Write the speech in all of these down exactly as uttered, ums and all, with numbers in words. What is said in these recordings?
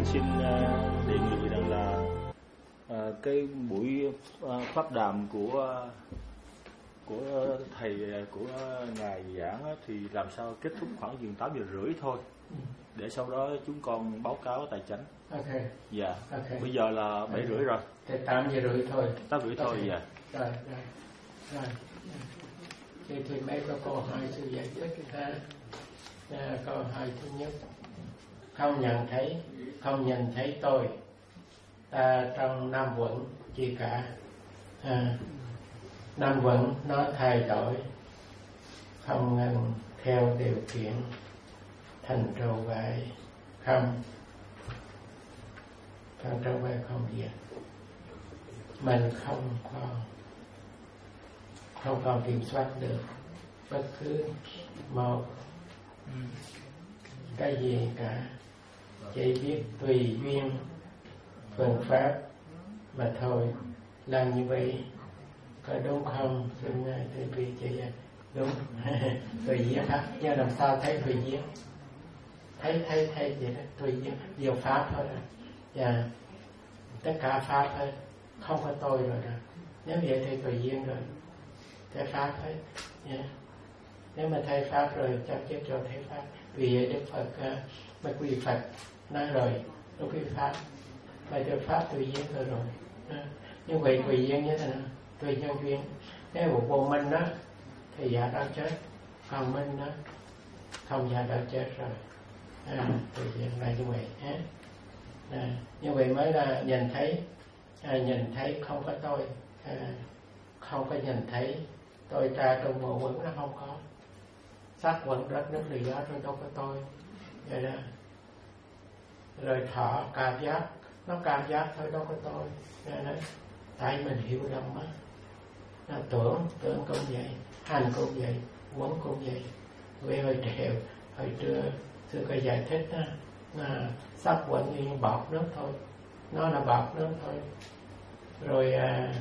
xin uh, đề nghị rằng là uh, cái buổi uh, pháp đàm của uh, của thầy của ngài giảng uh, thì làm sao kết thúc khoảng chừng tám giờ rưỡi thôi, để sau đó chúng con báo cáo tài chánh. Ok. Dạ. Okay. Bây giờ là bảy rưỡi rồi. Thì tám giờ rưỡi thôi. Tám rưỡi thôi. Okay. Dạ. Rồi rồi rồi. Thì thì mấy có câu hỏi sự giải quyết ha. À, câu hỏi thứ nhất, không nhận thấy không nhìn thấy tôi ta trong năm quẩn chi cả. À, năm quẩn nó thay đổi không ngừng theo điều kiện thành trụ vậy không, thành trụ vậy không diệt. Mình không còn không còn kiểm soát được bất cứ một cái gì cả, chỉ biết tùy duyên phương pháp mà thôi. Làm như vậy có đúng không? Xin ngài thầy vì chị đúng. Tùy duyên pháp, nhưng làm sao thấy tùy duyên? Thấy thấy thấy vậy đó, tùy duyên, nhiều pháp thôi rồi. Dạ, tất cả pháp hết, không có tôi rồi đó. Nếu vậy thì tùy duyên rồi, thấy pháp hết. Yeah. Nếu mà thấy pháp rồi chắc chết rồi thấy pháp. Vì vậy Đức Phật uh, mấy quý Phật nói rồi, đối với pháp mà được pháp tùy duyên rồi rồi. Uh, như vậy tùy duyên như thế nào? Tùy nhân duyên. Nếu một vô minh đó thì giả đã chết, còn minh đó không giả đã chết rồi. À, tùy duyên là như vậy. À, à, như vậy mới là nhìn thấy, à, nhìn thấy không có tôi, à, không có nhìn thấy tôi ra trong bộ quẩn nó không có. Sắc quẩn đất nước lì gió trong đâu có tôi. Vậy đó. Rồi thọ cảm giác, nó cảm giác thôi đâu có tôi. Vậy đó. Tại mình hiểu lầm á. Nó tưởng, tưởng cũng vậy, hành cũng vậy, quẩn cũng vậy. Vì hồi trèo, hồi trưa sư có giải thích đó, là sắc quẩn như bọt nước thôi. Nó là bọt nước thôi. Rồi à,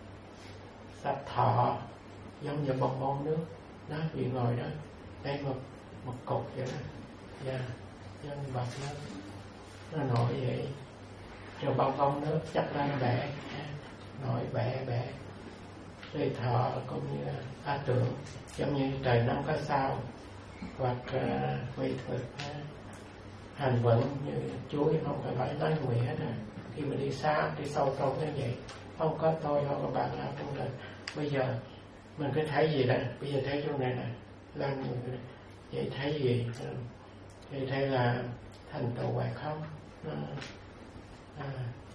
sắc thọ giống như bong bóng nước. Đó, vì ngồi đó, đây một, một cục vậy đó. Dạ, giống như bọt nước. Nó nổi vậy. Rồi bong bóng nước chắc là nó bẻ. Nổi bẻ bẻ. Rồi thọ cũng như á tưởng, giống như trời nắng có sao. Hoặc uh, quy thực uh, hành vận như chuối, không phải phải nói nguyện hết à. Khi mà đi xa, đi sâu trong như vậy, không có tôi, không có bạn nào trong đời. Bây giờ mình cứ thấy gì đó, bây giờ thấy chỗ này nè, làm như vậy thấy gì? Thì thấy là thành tựu hoài không? À, à,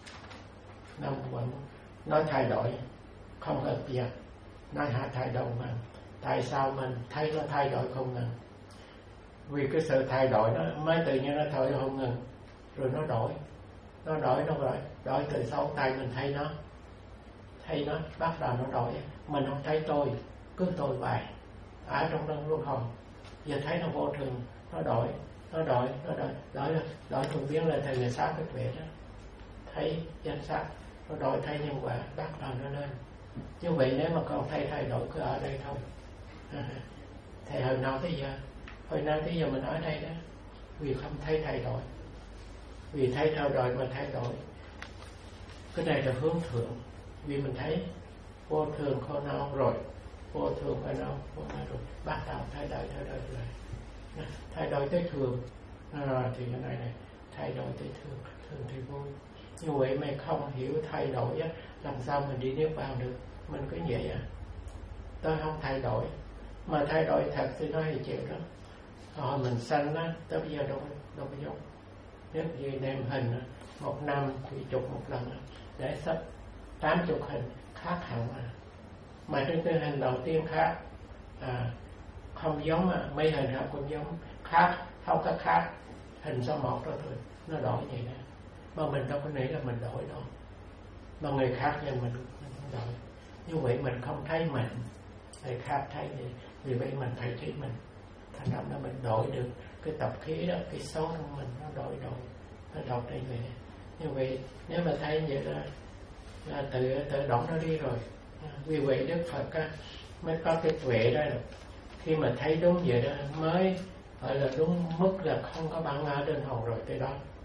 năm vẫn nói thay đổi, không hợp việc, nói hạ thay đổi mà. Tại sao mình thấy nó thay đổi không ngừng? Vì cái sự thay đổi đó mới tự nhiên nó thay đổi không ngừng, rồi nó đổi, nó đổi nó đổi, đổi từ sau tay mình thấy nó, thấy nó bắt đầu nó đổi, mình không thấy tôi, cứ tôi hoài, ở trong đó luôn hồn. Giờ thấy nó vô thường, nó đổi, nó đổi, nó đổi, đổi là đổi thường biến là thầy người sát cái tuệ đó, thấy danh sắc, nó đổi thấy nhân quả, bắt đầu nó lên. Như vậy nếu mà con thấy thay đổi cứ ở đây thôi. À, thầy hồi nào tới giờ, hồi nào tới giờ mình ở đây đó, vì không thấy thay đổi, vì thấy thay đổi mà thay đổi. Cái này là hướng thượng, vì mình thấy vô thường khổ não rồi, vô thường khổ não, khổ não rồi, bắt đầu thay đổi, thay đổi rồi, thay đổi tới thường, à, thì cái này này thay đổi tới thường, thường thì vui. Như vậy mày không hiểu thay đổi á, làm sao mình đi niết bàn được? Mình cứ vậy à? Tôi không thay đổi, mà thay đổi thật thì nói thì chịu đó. Hồi mình sanh á, tới bây giờ đâu đâu có giống. Nếu như đem hình á, một năm thì chụp một lần á, để sắp tám chục hình khác hẳn mà. Mà trên cái hình đầu tiên khác, à, không giống á, mấy hình khác cũng giống, khác, không có khác, hình số một đó thôi, nó đổi vậy đó. Mà mình đâu có nghĩ là mình đổi đâu, mà người khác nhưng mình, mình không đổi. Như vậy mình không thấy mình, người khác thấy vậy, vì vậy mình thấy thấy mình. Thành ra nó mình đổi được cái tập khí đó, cái xấu trong mình nó đổi đổi, nó đổi đây về. Như vậy nếu mà thấy vậy là, là tự tự động nó đi rồi. Vì vậy Đức Phật á, mới có cái tuệ đó, khi mà thấy đúng vậy đó mới gọi là đúng mức là không có bản ngã đơn hồn rồi tới đó.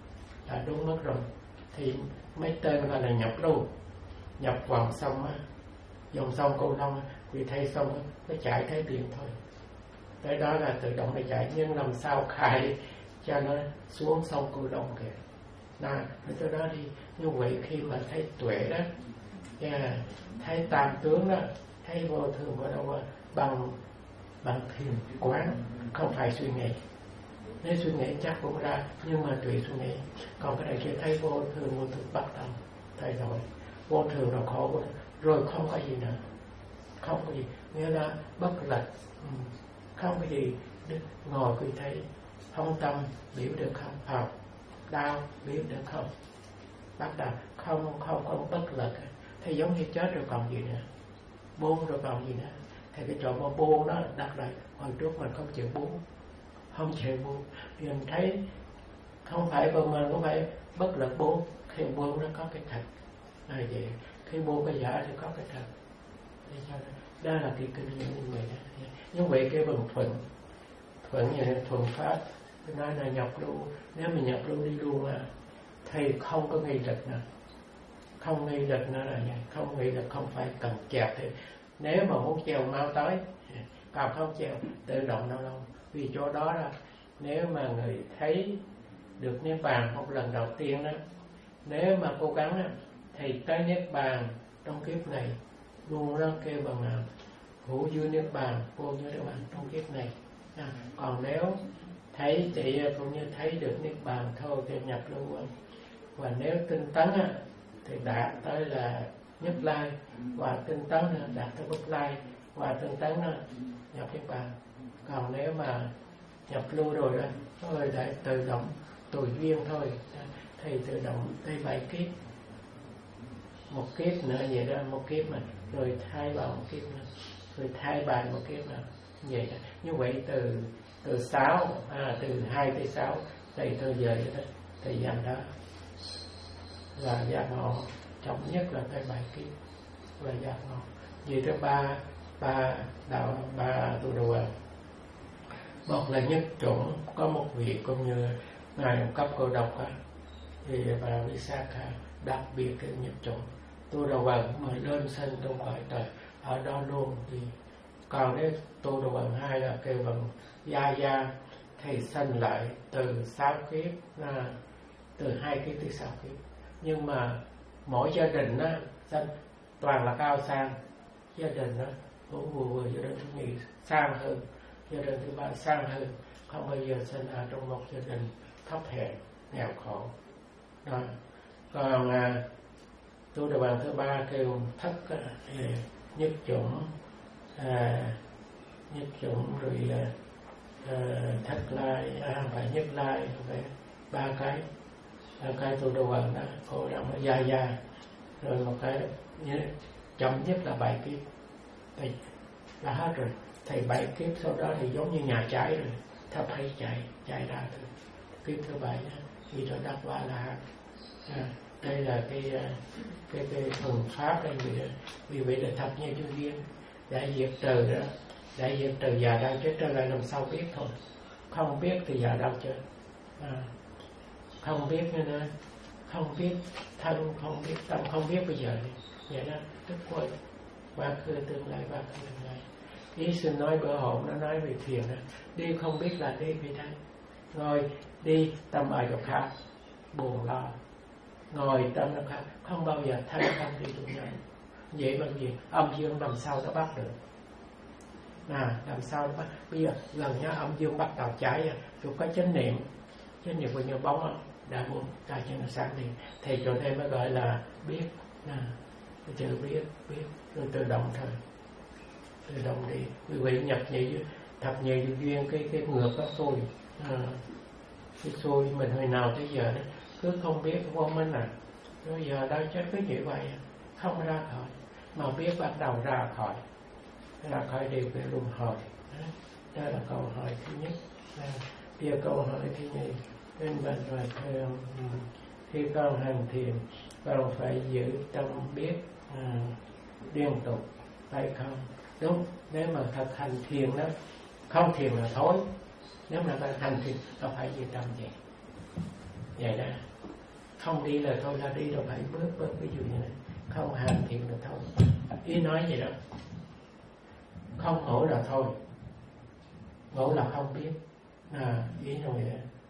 là đúng mất rồi. Thì mấy tên gọi là nhập lưu, nhập vào sông á, dòng sông Cửu Long á, vì thấy sông á, nó chảy thấy điện thôi, tới đó là tự động nó chảy. Nhưng làm sao khai cho nó xuống sông Cửu Long kìa, là tới đó đi. Như vậy khi mà thấy tuệ đó, yeah, thấy tam tướng đó, thấy vô thường vô đâu bằng bằng thiền quán, không phải suy nghĩ. Nếu suy nghĩ chắc cũng ra, nhưng mà tùy suy nghĩ. Còn cái này kia thấy vô thường, vô thường bắt đầu thay đổi. Vô thường rồi khổ rồi không có gì nữa, không có gì, nghĩa là bất lực, không có gì. Ngồi cứ thấy không tâm biểu được không, học đau biểu được không, bắt đầu không không không bất lực. Thì giống như chết rồi còn gì nữa, buông rồi còn gì nữa. Thì cái chỗ mà buông đó đặt lại, hồi trước mình không chịu buông, không chịu buông, mình thấy không phải của mình, cũng phải bất lực buông. Khi buông nó có cái thật, à vậy khi buông cái giả thì có cái thật. Đó là cái kinh nghiệm như vậy đó. Như vậy cái bằng thuận, thuận như thuận pháp, tôi nói là nhập lưu. Nếu mình nhập lưu đi luôn à, thì không có nghi lực nữa, không nghi lực nữa là vậy. Không nghi lực không phải cần chèo thì nếu mà muốn chèo mau tới, còn không chèo tự động đâu đâu. Vì chỗ đó là nếu mà người thấy được niết bàn một lần đầu tiên đó, nếu mà cố gắng thì tới niết bàn trong kiếp này luôn. Nó kêu bằng là hữu dư niết bàn, vô như niết bàn trong kiếp này. À, còn nếu thấy thì cũng như thấy được niết bàn thôi thì nhập lưu. Và nếu tinh tấn thì đạt tới là nhất lai, và tinh tấn đạt tới bất lai, và tinh tấn nhập niết bàn. Còn nếu mà nhập lưu rồi đó, thôi lại tự động tùy duyên thôi, thì tự động tới bảy kiếp, một kiếp nữa vậy đó, một kiếp mà rồi thay vào một kiếp nữa, rồi thay bài một kiếp nữa vậy đó. Như vậy từ từ sáu à, từ hai tới sáu tùy theo giờ vậy đó, thời gian đó là giác ngộ chậm nhất là tới bảy kiếp là giác ngộ. Vì thứ ba ba đạo ba tu đồ. Một là nhất chủng, có một vị cũng như ngài cấp cô độc á, thì bà Visakha đặc biệt cái nhất chủng tu đầu bằng mà lên sinh trong cõi trời ở đó luôn. Thì còn nếu tu đầu bằng hai là kêu bằng gia gia, thì sinh lại từ sáu kiếp, là từ hai kiếp tới sáu kiếp. Nhưng mà mỗi gia đình á sinh toàn là cao sang, gia đình đó cũng vừa vừa gia đình thứ nhì sang hơn, gia đình thứ ba sang hơn, không bao giờ sinh ở trong một gia đình thấp hèn nghèo khổ đó. Còn à, tu đầu bằng thứ ba kêu thất à, nhất chủng à, nhất chủng rồi à, à, thất lai, à, phải nhất lai, phải ba cái ba cái tu đầu bằng đó, cô động nó dài dài, rồi một cái chậm nhất là bảy kiếp thì là hết rồi. Thì bảy kiếp sau đó thì giống như nhà cháy rồi, thấp hay chạy chạy ra từ kiếp thứ bảy đi cho đắc ba la hán. À, đây là cái cái cái thuần pháp đây vậy đó. Vì vậy là thập nhị chung duyên đại diệt trừ đó, đại diệt trừ già đau chết trở lại làm sao biết thôi. Không biết thì già đau chết, à, không biết nữa, không biết thân, không biết tâm, không biết bây giờ vậy đó. Tức quên quá khứ tương lai, quá khứ tương lai. Ý xin nói bữa hổn nó nói về thiền đó, đi không biết là đi vì đây. Ngồi đi tâm ở chỗ khác, buồn lo, ngồi tâm nó khác, không bao giờ thanh tâm đi chung nhau. Vậy bằng gì âm dương làm sao nó bắt được, à, làm sao nó bắt. Bây giờ lần nhá âm dương bắt đầu cháy rồi có chánh niệm, chánh niệm bao nhiêu bóng đã buông ta cho nó sáng đi, thì chỗ đây mới gọi là biết, à, chữ biết biết rồi tự động thôi, tự động đi. Vì vậy nhập nhị thập nhị duyên cái cái ngược đó thôi, à, cái xôi mình hồi nào tới giờ đó cứ không biết vô minh à, bây giờ đâu chết cứ như vậy không ra khỏi, mà biết bắt đầu ra khỏi, ra khỏi điều về luân hồi. Đó là câu hỏi thứ nhất. À, tiếp câu hỏi thứ nhì, bên mình rồi thường khi con hành thiền con phải giữ tâm biết à, liên tục phải không? Đúng, nếu mà thực hành thiền đó, không thiền là thối. Nếu mà hành thiền nó phải giữ tâm vậy vậy đó. không đi là thôi, là đi rồi phải bước bước, ví dụ như này, không hành thiện là thôi. Ý nói gì đó, không ngủ là thôi, ngủ là không biết, à, ý rồi.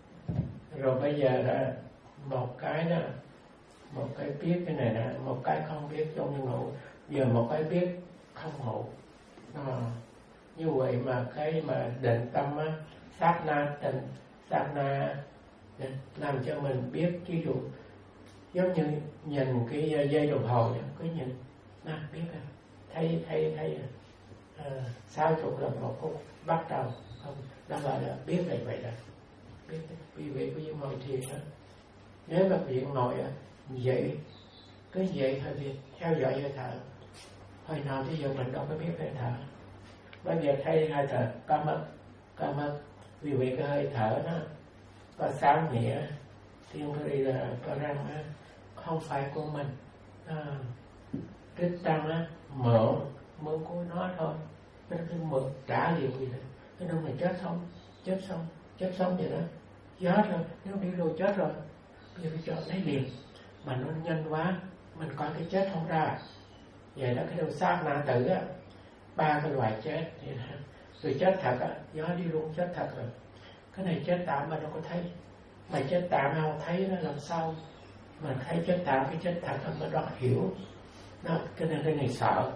Rồi bây giờ là một cái đó, một cái biết cái này là một cái không biết trong như ngủ, giờ một cái biết không ngủ, à, như vậy mà cái mà định tâm á, sát na định, sát na định, làm cho mình biết. Ví dụ giống như nhìn cái dây đồng hồ, cứ nhìn, à, biết rồi, thấy thấy thấy à, sáu chục là một phút bắt đầu, không, đó gọi là biết vậy vậy đó, biết. Vì vậy bây giờ ngồi thiền đó, nếu mà việc ngồi á, vậy cứ vậy thôi, việc theo dõi hơi thở. Hồi nào bây giờ mình đâu có biết hơi thở, bây giờ thấy hơi thở có mất, có mất. Vì vậy cái hơi thở nó có sáu nghĩa, thiên đi là có răng á, không phải của mình. À, tích tăng á, mượn mượn của nó thôi, nó cứ mượn trả liền gì đó. Cái đâu mà chết không, chết xong, chết xong vậy đó, chết rồi, nếu đi rồi chết rồi, bây giờ cho lấy liền. Mà nó nhanh quá, mình coi cái chết không ra. Vậy đó, cái đầu sát na tử á, ba cái loại chết vậy đó. Rồi chết thật á, gió đi luôn chết thật rồi. Cái này chết tạm mà đâu có thấy, mà chết tạm không thấy nó làm sao mà thấy chết tạm, cái chết thật mà đó hiểu. Nó cái này cái này sợ,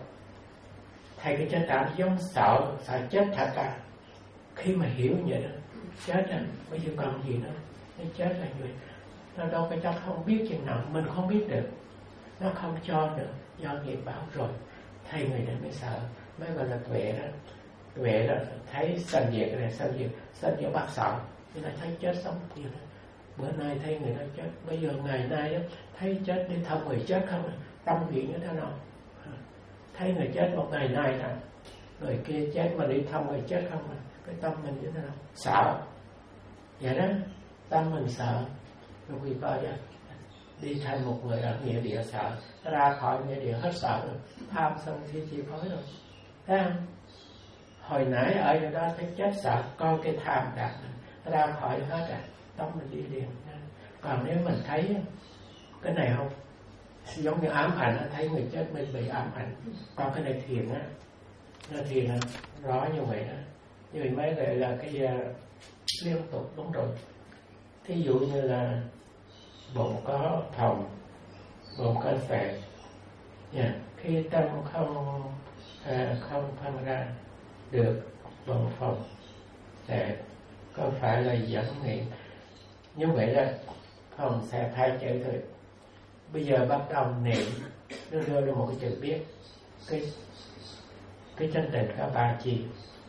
thầy cái chết tạm giống sợ, sợ chết thật à. Khi mà hiểu vậy đó, chết rồi, bây giờ còn gì nữa, nó chết là người. Nó đâu cái chắc không biết chừng nào, mình không biết được, nó không cho được, do nghiệp báo rồi. Thầy người này mới sợ, mới gọi là tuệ đó. Tuệ đó thấy sanh diệt này, sanh diệt, sanh diệt bắt sợ, thì là thấy chết sống gì đó. Bữa nay thấy người đó chết, bây giờ ngày nay đó, thấy chết đi thăm người chết không, tâm vị như thế nào. Thấy người chết một ngày nay nè, người kia chết mà đi thăm người chết không, cái tâm mình như thế nào, sợ. Vậy đó, tâm mình sợ. Rồi khi coi đó, đi thành một người ở nghĩa địa sợ, ra khỏi nghĩa địa hết sợ rồi, tham sân si chi phối rồi, thấy không? Hồi nãy ở chỗ đó thấy chết sợ, coi cái tham đạt ra khỏi hết à, tâm mình đi liền. Còn nếu mình thấy cái này không, giống như ám ảnh, thấy người chết mình bị ám ảnh. Còn cái này thiền á, nó thiền là rõ như vậy đó. Như vậy mới gọi là cái uh, liên tục, đúng rồi. Thí dụ như là bụng có thòng, bụng có phệ, yeah. Khi tâm không à, không phân ra được bụng phòng sẽ có phải là dẫn niệm. Như vậy là phòng sẽ thay chữ thôi. Bây giờ bắt đầu niệm, nó đưa ra một cái chữ biết. Cái cái chân định có ba chi,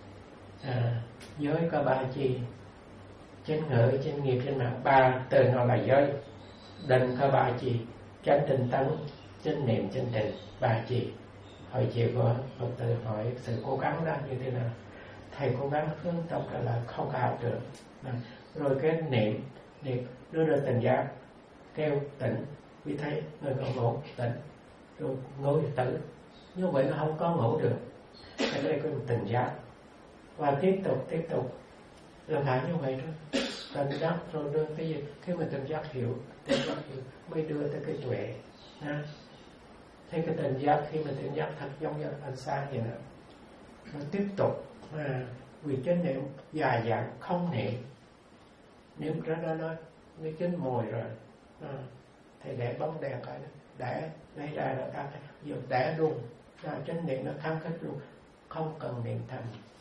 à, giới có ba chi, chân ngữ, chân nghiệp, chân mạng, ba từ nó là giới. Định có ba chi, chánh tinh tấn, chánh niệm, chánh định, ba chi. Hồi chiều có Phật tử hỏi sự cố gắng đó như thế nào. Thầy cố gắng hướng tâm trở lại không có ảo tưởng. Rồi cái niệm, niệm đưa ra tình giác, kêu tỉnh, vì thấy người còn ngủ, tỉnh, rồi ngủ thì tử. Như vậy nó không có ngủ được. Cái đây có một tình giác. Và tiếp tục, tiếp tục làm lại như vậy đó. Tình giác rồi đưa cái gì, khi mà tình giác hiểu, tình giác hiểu mới đưa tới cái tuệ. Ha? Thấy cái tình giác, khi mà tình giác thật giống như ánh sáng vậy đó, nó tiếp tục à, vì chánh niệm dài dặn không niệm, niệm ra nó nó nó chín mùi rồi, à, thì để bóng đèn cái đó, để lấy ra là ta thấy vừa để luôn, à, chánh niệm nó kháng khích luôn, không cần niệm thầm.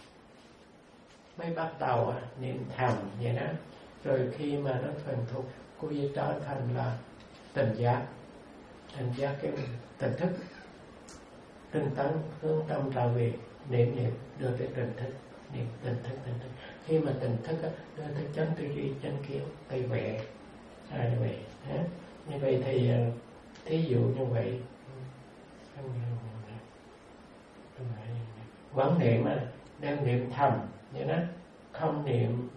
Mới bắt đầu à, niệm thầm vậy đó, rồi khi mà nó thuần thục, cô ấy trở thành là tình giác. Thành ra cái tỉnh thức, tinh tấn hướng tâm trở về, niệm niệm đưa tới tỉnh thức, niệm tỉnh thức, tỉnh thức. Khi mà tỉnh thức đưa tới chân tư duy, chân kiến, cây vẽ, à, như vậy. Ha? Như vậy thì thí dụ như vậy, quán niệm á, đem niệm thầm vậy đó, không niệm,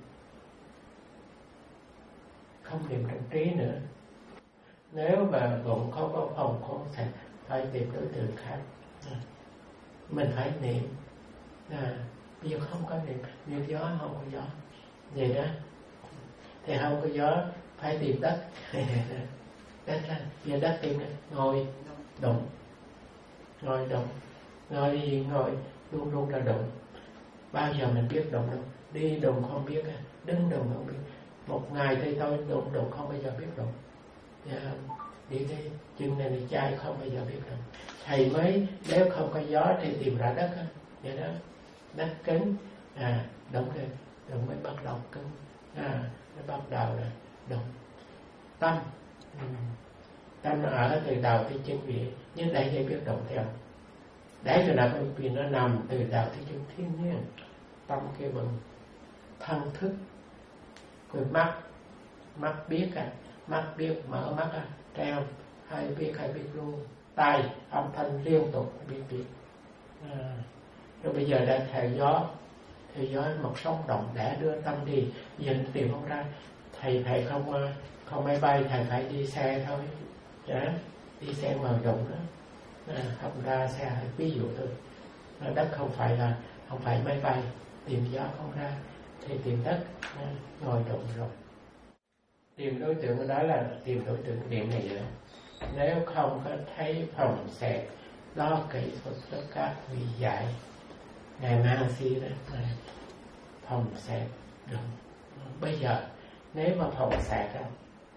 không niệm trong trí nữa. Nếu mà bụng không có phòng không thể phải tìm đối tượng khác, à, mình phải niệm. À, bây giờ không có niệm, niệm gió không có gió, vậy đó. Thì không có gió phải tìm đất, đất là giờ đất tìm này ngồi động, ngồi động, ngồi gì ngồi luôn luôn là động. Bao giờ mình biết động đâu, đi động không biết, đứng động không biết. Một ngày thì tôi động động không bao giờ biết động. Yeah. Đi cái chân này này chai không bao giờ biết động. Thầy mới nếu không có gió thì tìm ra đất á, vậy đó, đất cứng, à động rồi, động mới bắt đầu cứng, à nó bắt đầu là động. Tâm, ừ. Tâm nó ở từ đầu tới chân vị, nhưng đây để biết động theo. Đấy rồi là vì nó nằm từ đầu tới chân thiên nhiên. Tâm kêu bằng thân thức. Rồi mắt, mắt biết à, mắt biết mở mắt à, treo, hay biết hay biết luôn. Tai, âm thanh liên tục biết biết. À. Rồi bây giờ đã theo gió, theo gió một sóng động đã đưa tâm đi, giờ tìm không ra. Thầy thầy không không máy bay, thầy phải đi xe thôi, yeah. Đi xe mờ rộng đó, à, không ra xe, ví dụ thôi. Đất không phải là không phải máy bay, tìm gió không ra thì tìm đất, à, ngồi rộng rộng. Tìm đối tượng đó là tìm đối tượng điểm này nữa. Nếu không có thấy phòng xẹt đó kỹ thuật tất các vị dạy ngày Mahasi đó, phòng xẹt đúng. Bây giờ nếu mà phòng xẹt đó,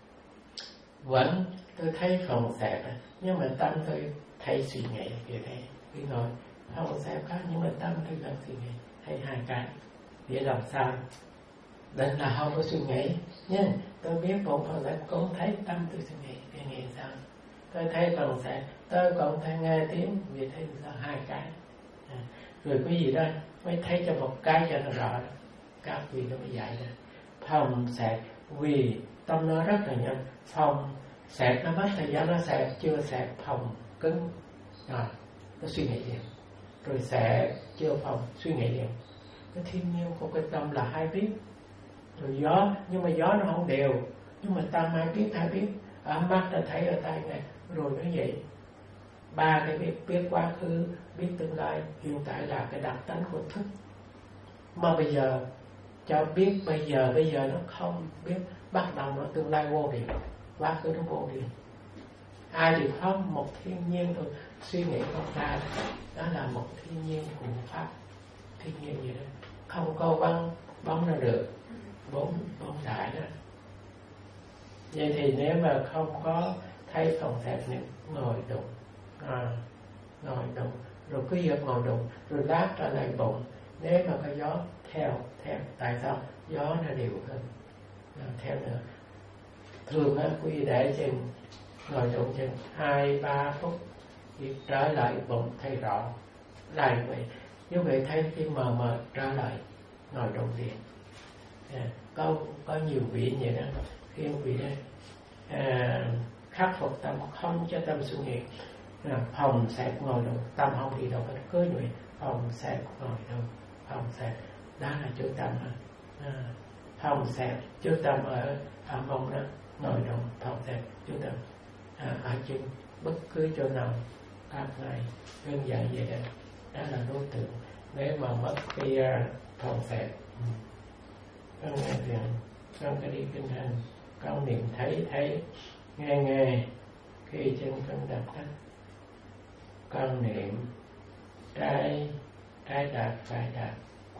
vẫn tôi thấy phòng xẹt đó, nhưng mà tâm tôi thấy suy nghĩ kiểu này, khi ngồi phòng xẹt khác nhưng mà tâm tôi vẫn suy nghĩ, thấy hai cái để làm sao định là không có suy nghĩ. Nhưng tôi biết bổn phận là cũng thấy tâm tôi suy nghĩ, cái nghĩ sao tôi thấy phòng xẹt, tôi còn thấy nghe tiếng, vì thấy sao hai cái, à, rồi cái gì đó mới thấy cho một cái cho nó rõ. Các vị nó mới dạy ra phòng xẹt, vì tâm nó rất là nhanh. Phòng xẹt nó mất thời gian, nó xẹt chưa xẹt phòng cứng rồi nó suy nghĩ liền, rồi xẹt chưa phòng suy nghĩ liền. Cái thiên nhiên của cái tâm là hai biết. Rồi gió, nhưng mà gió nó không đều, nhưng mà tâm ai biết ai biết. Ở mắt ta thấy, ở tai nghe, rồi nó vậy. Ba cái biết, biết quá khứ, biết tương lai, hiện tại là cái đặc tánh của thức. Mà bây giờ cho biết bây giờ, bây giờ nó không biết, bắt đầu nó tương lai vô điều, quá khứ nó vô điều. Ai thì không, một thiên nhiên thôi, suy nghĩ không ra, đó là một thiên nhiên của pháp, thiên nhiên vậy đó, không có băng bóng ra được, bốn bốn đại đó. Vậy thì nếu mà không có thấy phòng xẹt này, ngồi đụng, à, ngồi đụng, rồi cứ việc ngồi đụng, rồi lát trở lại bụng. Nếu mà có gió theo, theo, tại sao? Gió nó đều hơn, à, theo nữa. Thường á, quý để chừng ngồi đụng chừng hai ba phút, thì trở lại bụng thấy rõ, lại vậy. Như vậy thấy khi mờ mờ trở lại, ngồi đụng liền. À, có có nhiều vị vậy đó, khi vị đó à, khắc phục tâm, không cho tâm suy nghĩ, à, phòng xẹt ngồi đụng, tâm không đi đâu, cứ vậy, phòng xẹt ngồi đụng, phòng xẹt, đó là chú tâm. À, phòng xẹt chú tâm ở ở mông đó, ngồi đụng, phòng xẹt chú tâm à, ở chân, bất cứ chỗ nào các ngày đơn giản vậy đó. Đó là đối tượng. Nếu mà mất cái uh, phòng xẹt, con nghe thiền, con cái đi kinh hành, con niệm thấy thấy, nghe nghe, khi chân con đạp đất, con niệm trái trái đạp phải đạp.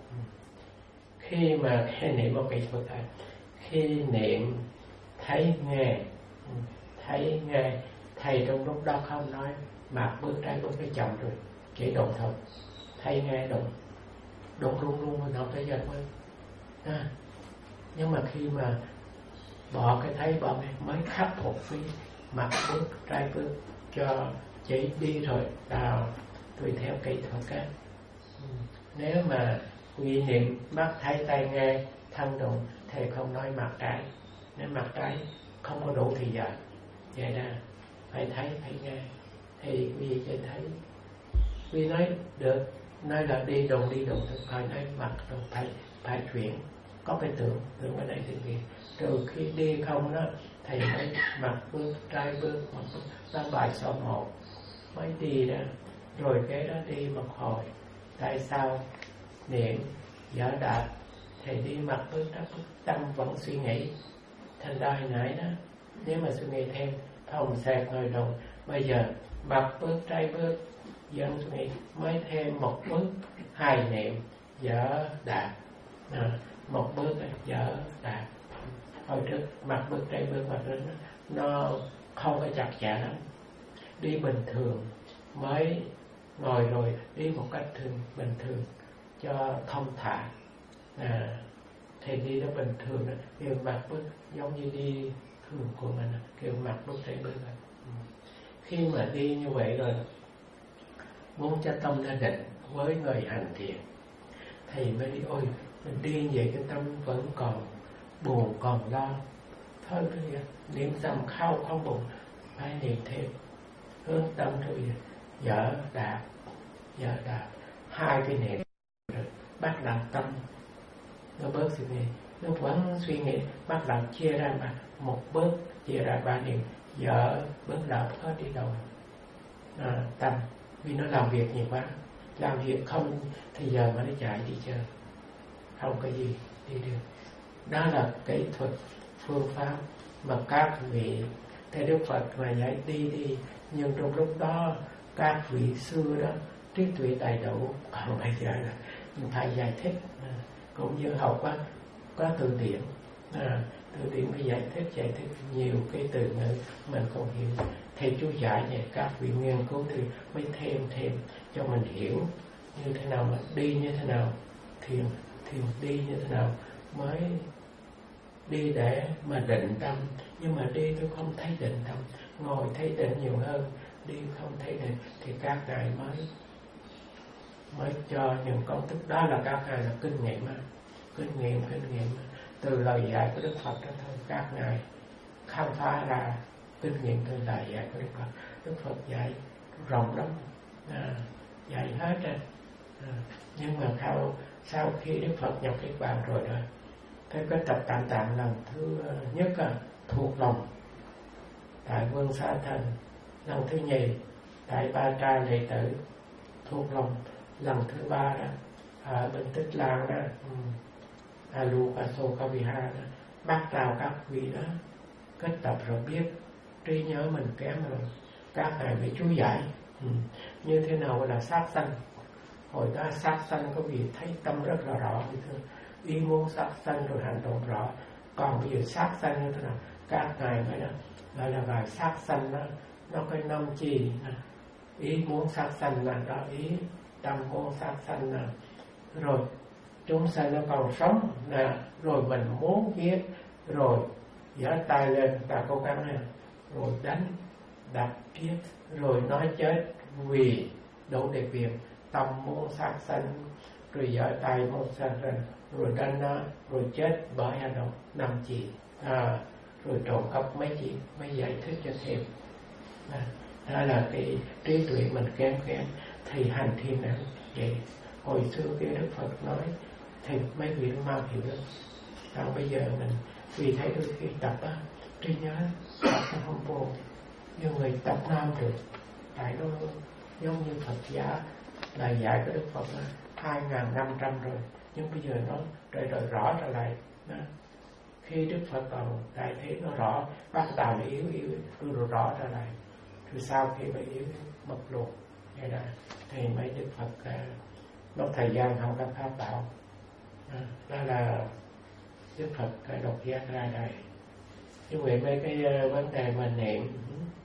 Khi mà khi niệm một cái thuật này, khi niệm thấy nghe, thấy nghe, thầy trong lúc đó không nói mà bước trái bước cái chồng rồi, chỉ động thôi, thấy nghe động, động luôn luôn mình học tới giờ mới. À, nhưng mà khi mà bỏ cái thấy bỏ nghe mới khắc phục cái mặt bước trái bước cho chỉ đi rồi đào tùy theo kỹ thuật các. Ừ. Nếu mà quy niệm mắt thấy tai nghe thân động, thầy không nói mặt trái, nếu mặt trái không có đủ thì giờ vậy ra phải thấy phải nghe thì vì cho thấy, vì nói được nói là đi đồng đi đồng thực phải nói mặt rồi phải phải chuyển, có cái tưởng tưởng ở đây thì gì, rồi khi đi không đó thầy mới mặt bước trái bước mặt bước ra bài số một mới đi đó, rồi cái đó đi một hồi. Tại sao niệm giả đạt thầy đi mặt bước trái bước tâm vẫn suy nghĩ, thành ra hồi nãy đó nếu mà suy nghĩ thêm thông xe ngồi đồng. Bây giờ mặt bước trái bước dân suy mới thêm một bước hai niệm dở đạt, à, một bước dở đạt. Hồi trước mặt bước trái bước mặt đó, nó không có chặt chẽ lắm, đi bình thường mới ngồi rồi đi một cách thường bình thường cho thông thả, à, thì đi nó bình thường đó, kiểu mặt bước giống như đi thường của mình, kiểu mặt bước trái bước. Khi mà đi như vậy rồi muốn cho tâm nó định với người hành thiền thì mới đi, ôi mình đi vậy cái tâm vẫn còn buồn còn lo, thôi bây giờ niệm dầm khao không buồn, phải niệm thêm hướng tâm rồi dở đạt dở đạt hai cái niệm rồi bắt đầu tâm nó bớt suy nghĩ, nó vẫn suy nghĩ, bắt đầu chia ra mà một bước chia ra ba niệm dở bước đầu hết đi đâu, à, tâm vì nó làm việc nhiều quá, làm việc không thì giờ mà nó chạy đi chơi, không có gì đi được. Đó là kỹ thuật phương pháp mà các vị Thầy Đức Phật mà dạy đi đi, nhưng trong lúc đó các vị xưa đó trí tuệ đầy đủ, còn bây giờ là phải giải thích, à, cũng như học á có từ điển, à, từ điển mới giải thích giải thích nhiều cái từ ngữ mình không hiểu, thầy chú giải vậy các vị nghiên cứu thì mới thêm thêm cho mình hiểu như thế nào mà đi như thế nào, thiền thiền đi như thế nào, mới đi để mà định tâm, nhưng mà đi tôi không thấy định tâm, ngồi thấy định nhiều hơn, đi không thấy định thì các ngài mới mới cho những công thức đó, là các ngài là kinh nghiệm mà. kinh nghiệm kinh nghiệm từ lời dạy của Đức Phật đó thôi, các ngài khám phá ra kinh nghiệm từ lời dạy của Đức Phật. Đức Phật dạy rộng lắm, à, dạy hết rồi, à, nhưng mà sau sau khi Đức Phật nhập Niết Bàn rồi đó, cái cái tập tạm tạm lần thứ nhất là thuộc lòng tại Vương Xá Thành, lần thứ nhì tại Ba Tra Đệ Tử thuộc lòng, lần thứ ba đó ở bên Tích Lan đó, Alukasokaviha đó, bắt đầu các vị đó kết tập rồi biết trí nhớ mình kém rồi, các ngài phải chú giải, ừ. như thế nào là sát sanh. Hồi đó sát sanh có vị thấy tâm rất là rõ, ý muốn sát sanh rồi hành động rõ. Còn bây giờ sát sanh như thế nào, các ngài mới đó gọi là gọi sát sanh đó, nó có năm chi, ý muốn sát sanh là đó, ý tâm muốn sát sanh là rồi chúng sanh nó còn sống nè, rồi mình muốn giết, rồi giở tay lên ta cố gắng nè, rồi đánh đập giết, rồi nói chết vì đủ điều kiện, tâm muốn sát sanh, rồi giở tay muốn sát sanh, rồi đánh nó, rồi chết bởi hành động năm chỉ, à, rồi trộm cắp mấy chuyện mới giải thích cho thêm. À, đó là cái trí tuệ mình kém kém thì hành thiền này vậy. Hồi xưa kia Đức Phật nói thì mấy vị mau hiểu được, còn bây giờ mình vì thấy đôi khi tập á, trí nhớ tập nó không vô, nhưng người tập nó không được, tại nó giống như Phật giả là dạy của Đức Phật là hai ngàn năm trăm rồi, nhưng bây giờ nó rồi rồi rõ trở lại đó. Khi Đức Phật còn đại thế nó rõ, bắt đầu là yếu yếu rồi rõ trở lại, rồi sau khi mà yếu mất luôn vậy đó, thì mấy Đức Phật uh, mất thời gian không có pháp bảo, à, đó là Đức Phật uh, độc giác ra đây. Như vậy mấy cái uh, vấn đề mà niệm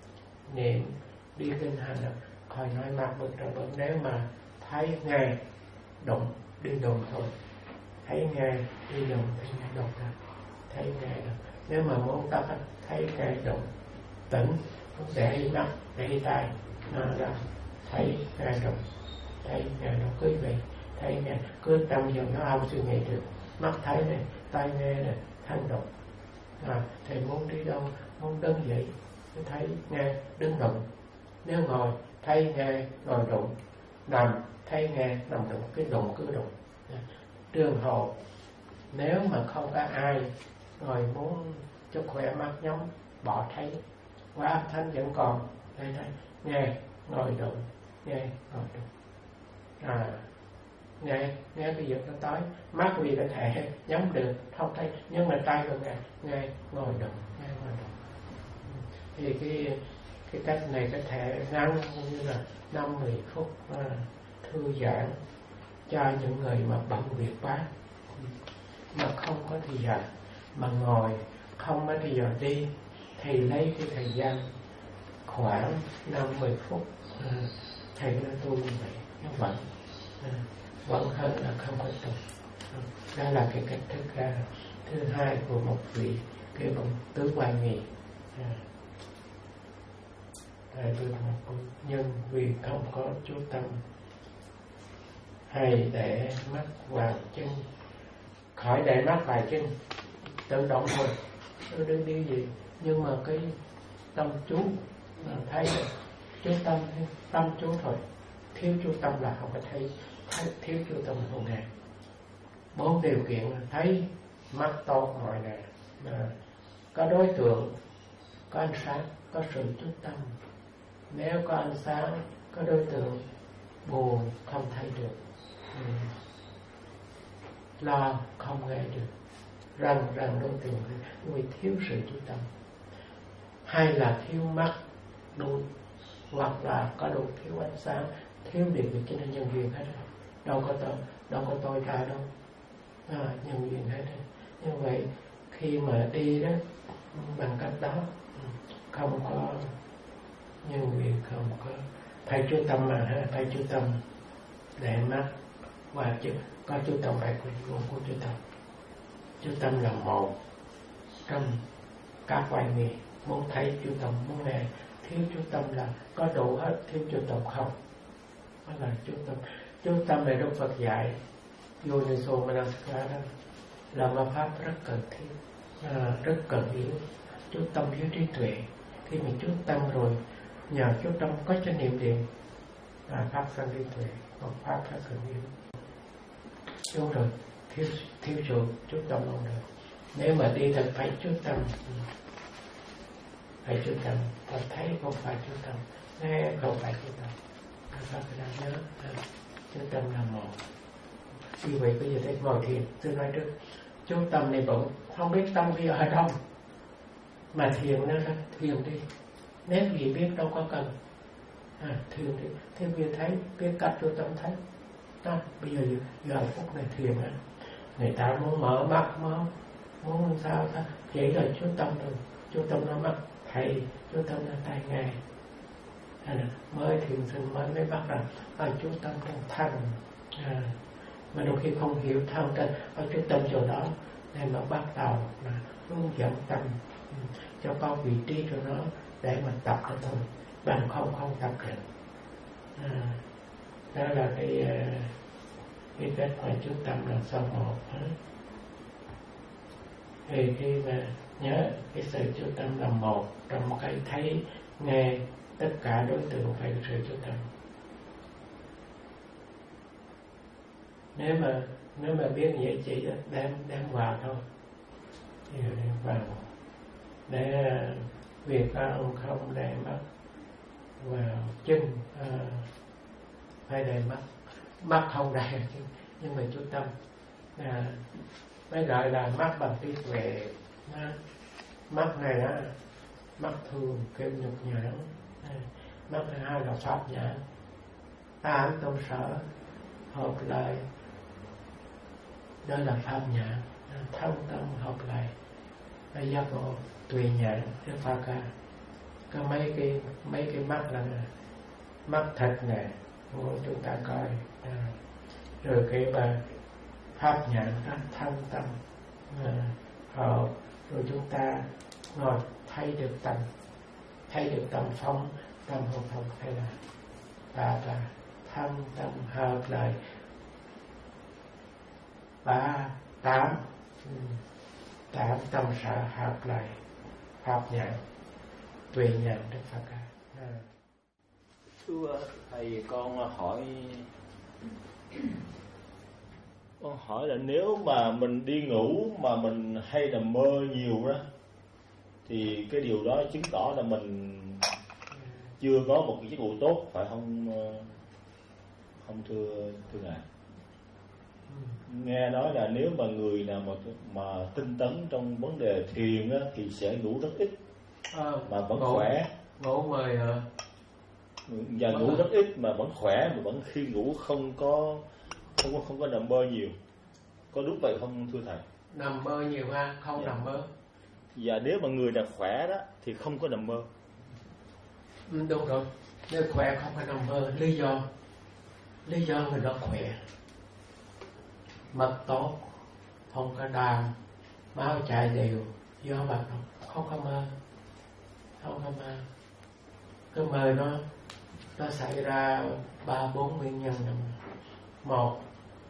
niệm đi kinh hành khỏi nói mặt bực rồi bực, nếu mà thấy nghe động đi động thôi, thấy nghe đi động thấy nghe động ra, thấy nghe động. Nếu mà muốn tập thấy nghe động tỉnh, để mắt để tay nó ra thấy nghe động, thấy nghe động cứ vậy, thấy nghe cứ tâm dần nó không suy nghĩ được, mắt thấy này, tay nghe này, thân động. À, thầy muốn đi đâu, muốn đứng dậy thấy nghe đứng động, nếu ngồi thấy nghe ngồi động, nằm thấy nghe nằm động, cái động cứ động. Trường hợp nếu mà không có ai rồi muốn cho khỏe mắt nhóm bỏ thấy, qua âm thanh vẫn còn đây đây, nghe ngồi động, nghe ngồi động, à, nghe nghe bây giờ nó tới mắt vì có thể nhắm được không thấy, nhưng mà tay rồi nghe nghe ngồi động, nghe ngồi động. Thì cái cái cách này có thể ngắn như là năm mười phút à, thư giãn cho những người mà bận việc quá, mà không có thời giờ, mà ngồi không có thời giờ đi, thì lấy cái thời gian khoảng năm mười phút à, thầy nó tu như vậy nó vẫn à, vẫn hơn là không có tu. Đó là cái cách thức uh, thứ hai của một vị cái bằng tứ quan nghị. Tại vì một nhân vì không có chú tâm hay để mắt vào chân, khỏi để mắt vào chân tự động thôi, tôi đừng đi gì, nhưng mà cái tâm chú thấy chú tâm tâm chú thôi, thiếu chú tâm là không có thấy, thấy thiếu chú tâm không nghe. Bốn điều kiện là thấy, mắt tốt mọi nè, có đối tượng, có ánh sáng, có sự chú tâm. Nếu có ánh sáng, có đối tượng, buồn không thấy được, ừ. lo không nghe được, rần rần đối tượng vì thiếu sự chú tâm. Hay là thiếu mắt đôi, hoặc là có đủ thiếu ánh sáng, thiếu điều kiện, cho nên nhân viên hết rồi. Đâu có tôi, đâu có tôi ta đâu, à, nhân viên hết rồi. Như vậy khi mà đi đó bằng cách đó, không có nhân viên, không có phải chú tâm mà ha, phải chú tâm để mắt và chú, có chú tâm phải có nguồn của chú tâm. Chú tâm là một trong các vài nghề. Muốn thấy chú tâm, muốn nghe. Thiếu chú tâm là có đủ hết, thiếu chú tâm không. Đó là chú tâm. Chú tâm này Đức Phật dạy Yoniso Manasikara đó là một pháp rất cần thiết, à, rất cần yếu. Chú tâm với trí tuệ. Khi mình chú tâm rồi, nhờ chú tâm có chánh niệm điện, à, pháp sanh trí tuệ, một pháp rất cần yếu. Chú rồi thiếu thiếu sự chú tâm không được. Nếu mà đi thật phải chú tâm, phải chú tâm, ta thấy không phải chú tâm, nghe không phải chú tâm, ta phải nhớ, à, chú tâm là một. Vì vậy bây giờ thấy ngồi thiền, tôi nói trước, chú tâm này bỗng không biết tâm khi ở đâu, mà thiền nó ra thiền đi. Nếu gì biết đâu có cần, à, thiền đi, thiền biết thấy, biết cách chú tâm thấy. Đó, bây giờ giờ phút này thiền á, người ta muốn mở mắt, muốn muốn sao ta, chỉ là chú tâm thôi, chú tâm nó mắt thầy, chú tâm nó tai nghe. À, mới thiền sinh mới mới bắt đầu à, chú tâm trong thân, à, mà đôi khi không hiểu thân trên ở chú tâm chỗ đó, nên nó bắt đầu là hướng dẫn tâm cho có vị trí cho nó để mà tập nó thôi, bằng không không tập được. À, đó là cái cái cách mà chú tâm là số một. Thì khi mà nhớ cái sự chú tâm là một trong cái thấy nghe, tất cả đối tượng phải có sự chú tâm. Nếu mà nếu mà biết vậy chỉ đem đem vào thôi, thì đem vào để việc ăn không để mắt vào chân, à, phải để mắt mắt không để chân, nhưng mà chú tâm, à, mới gọi là mắt bằng trí tuệ. Mắt này á, mắt thường kêu nhục nhãn, mắt thứ hai là pháp nhãn, tám tâm sở hợp lại, đó là pháp nhãn, thân tâm hợp lại, là giác ngộ tùy nhãn, cái pha ca. Có mấy cái mấy cái mắt là mắt thật nè, chúng ta coi, à, rồi cái bà pháp nhãn đó, thân tâm à, hợp, rồi chúng ta ngồi thấy được tâm, thấy được tâm phong, tâm không phong, hay là ba ba thân tâm hợp lại, ba tám tám tâm sở hợp lại, pháp nhãn tùy nhãn Đức Phật ca. À. Thưa thầy, con hỏi con hỏi là nếu mà mình đi ngủ mà mình hay là mơ nhiều đó, thì cái điều đó chứng tỏ là mình chưa có một cái giấc ngủ tốt, phải không? Không thưa thưa ngài. Nghe nói là nếu mà người nào mà mà tinh tấn trong vấn đề thiền á, thì sẽ ngủ rất ít, à, mà vẫn ngủ, khỏe. Ngủ mười hả? Và ngủ rất ít mà vẫn khỏe, mà vẫn khi ngủ không có không có không có nằm mơ nhiều. Có đúng vậy không thưa thầy? Nằm mơ nhiều ha, không dạ. nằm mơ. Và nếu mà người nào khỏe đó thì không có nằm mơ. Ừ, đúng rồi. Nếu khỏe không có nằm mơ. Lý do lý do người đó khỏe, mật tốt, không có đàm, máu chạy đều, do vậy không có mơ, không có mơ. Cái mơ nó nó xảy ra ba bốn nguyên nhân. Một,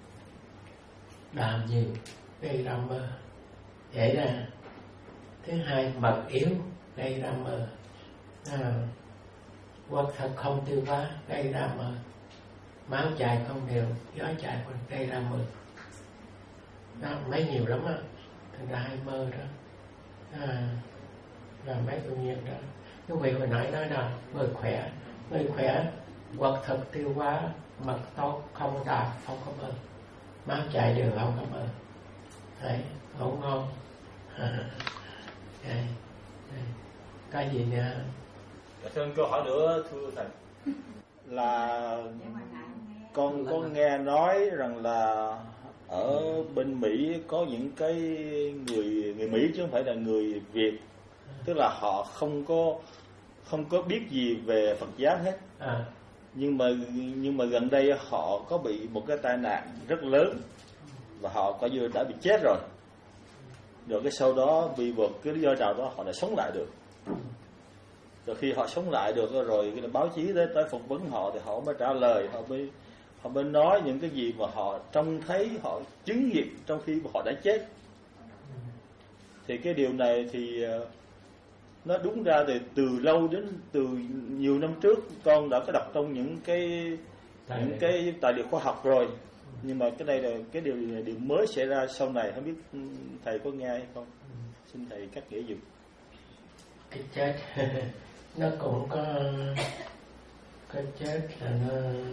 đàm nhiều gây ra mơ, vậy là. Thứ hai, mật yếu gây ra mơ, à, hoặc thật không tiêu hóa gây ra mơ, máu chạy không đều, gió chạy còn gây ra mơ. Đó, mấy nhiều lắm á, thành ra hay mơ đó, à, là mấy tự nhiên đó. Quý vị hồi nãy nói là người khỏe, người khỏe hoặc thật tiêu hóa, mật tốt, không đàm, không có mơ, máu chạy đều không có mơ. Đấy, ngủ ngon. À, đây, đây. Cái gì nữa? Thêm câu hỏi nữa thưa thầy, là con có nghe nói rằng là ở bên Mỹ có những cái người người Mỹ chứ không phải là người Việt, tức là họ không có không có biết gì về Phật giáo hết, à. nhưng mà nhưng mà gần đây họ có bị một cái tai nạn rất lớn và họ coi như đã bị chết rồi. Rồi cái sau đó vì một cái lý do nào đó họ đã sống lại được. Rồi khi họ sống lại được rồi cái báo chí tới tới phỏng vấn họ thì họ mới trả lời, họ mới họ mới nói những cái gì mà họ trông thấy, họ chứng nghiệm trong khi mà họ đã chết. Thì cái điều này thì nó đúng ra thì từ lâu đến từ nhiều năm trước con đã có đọc trong những cái tài những liệu. cái tài liệu khoa học rồi. Nhưng mà cái này là cái điều này điều mới xảy ra sau này, không biết thầy có nghe hay không? Xin thầy cắt nghĩa dùm. Cái chết nó cũng có, cái chết là nó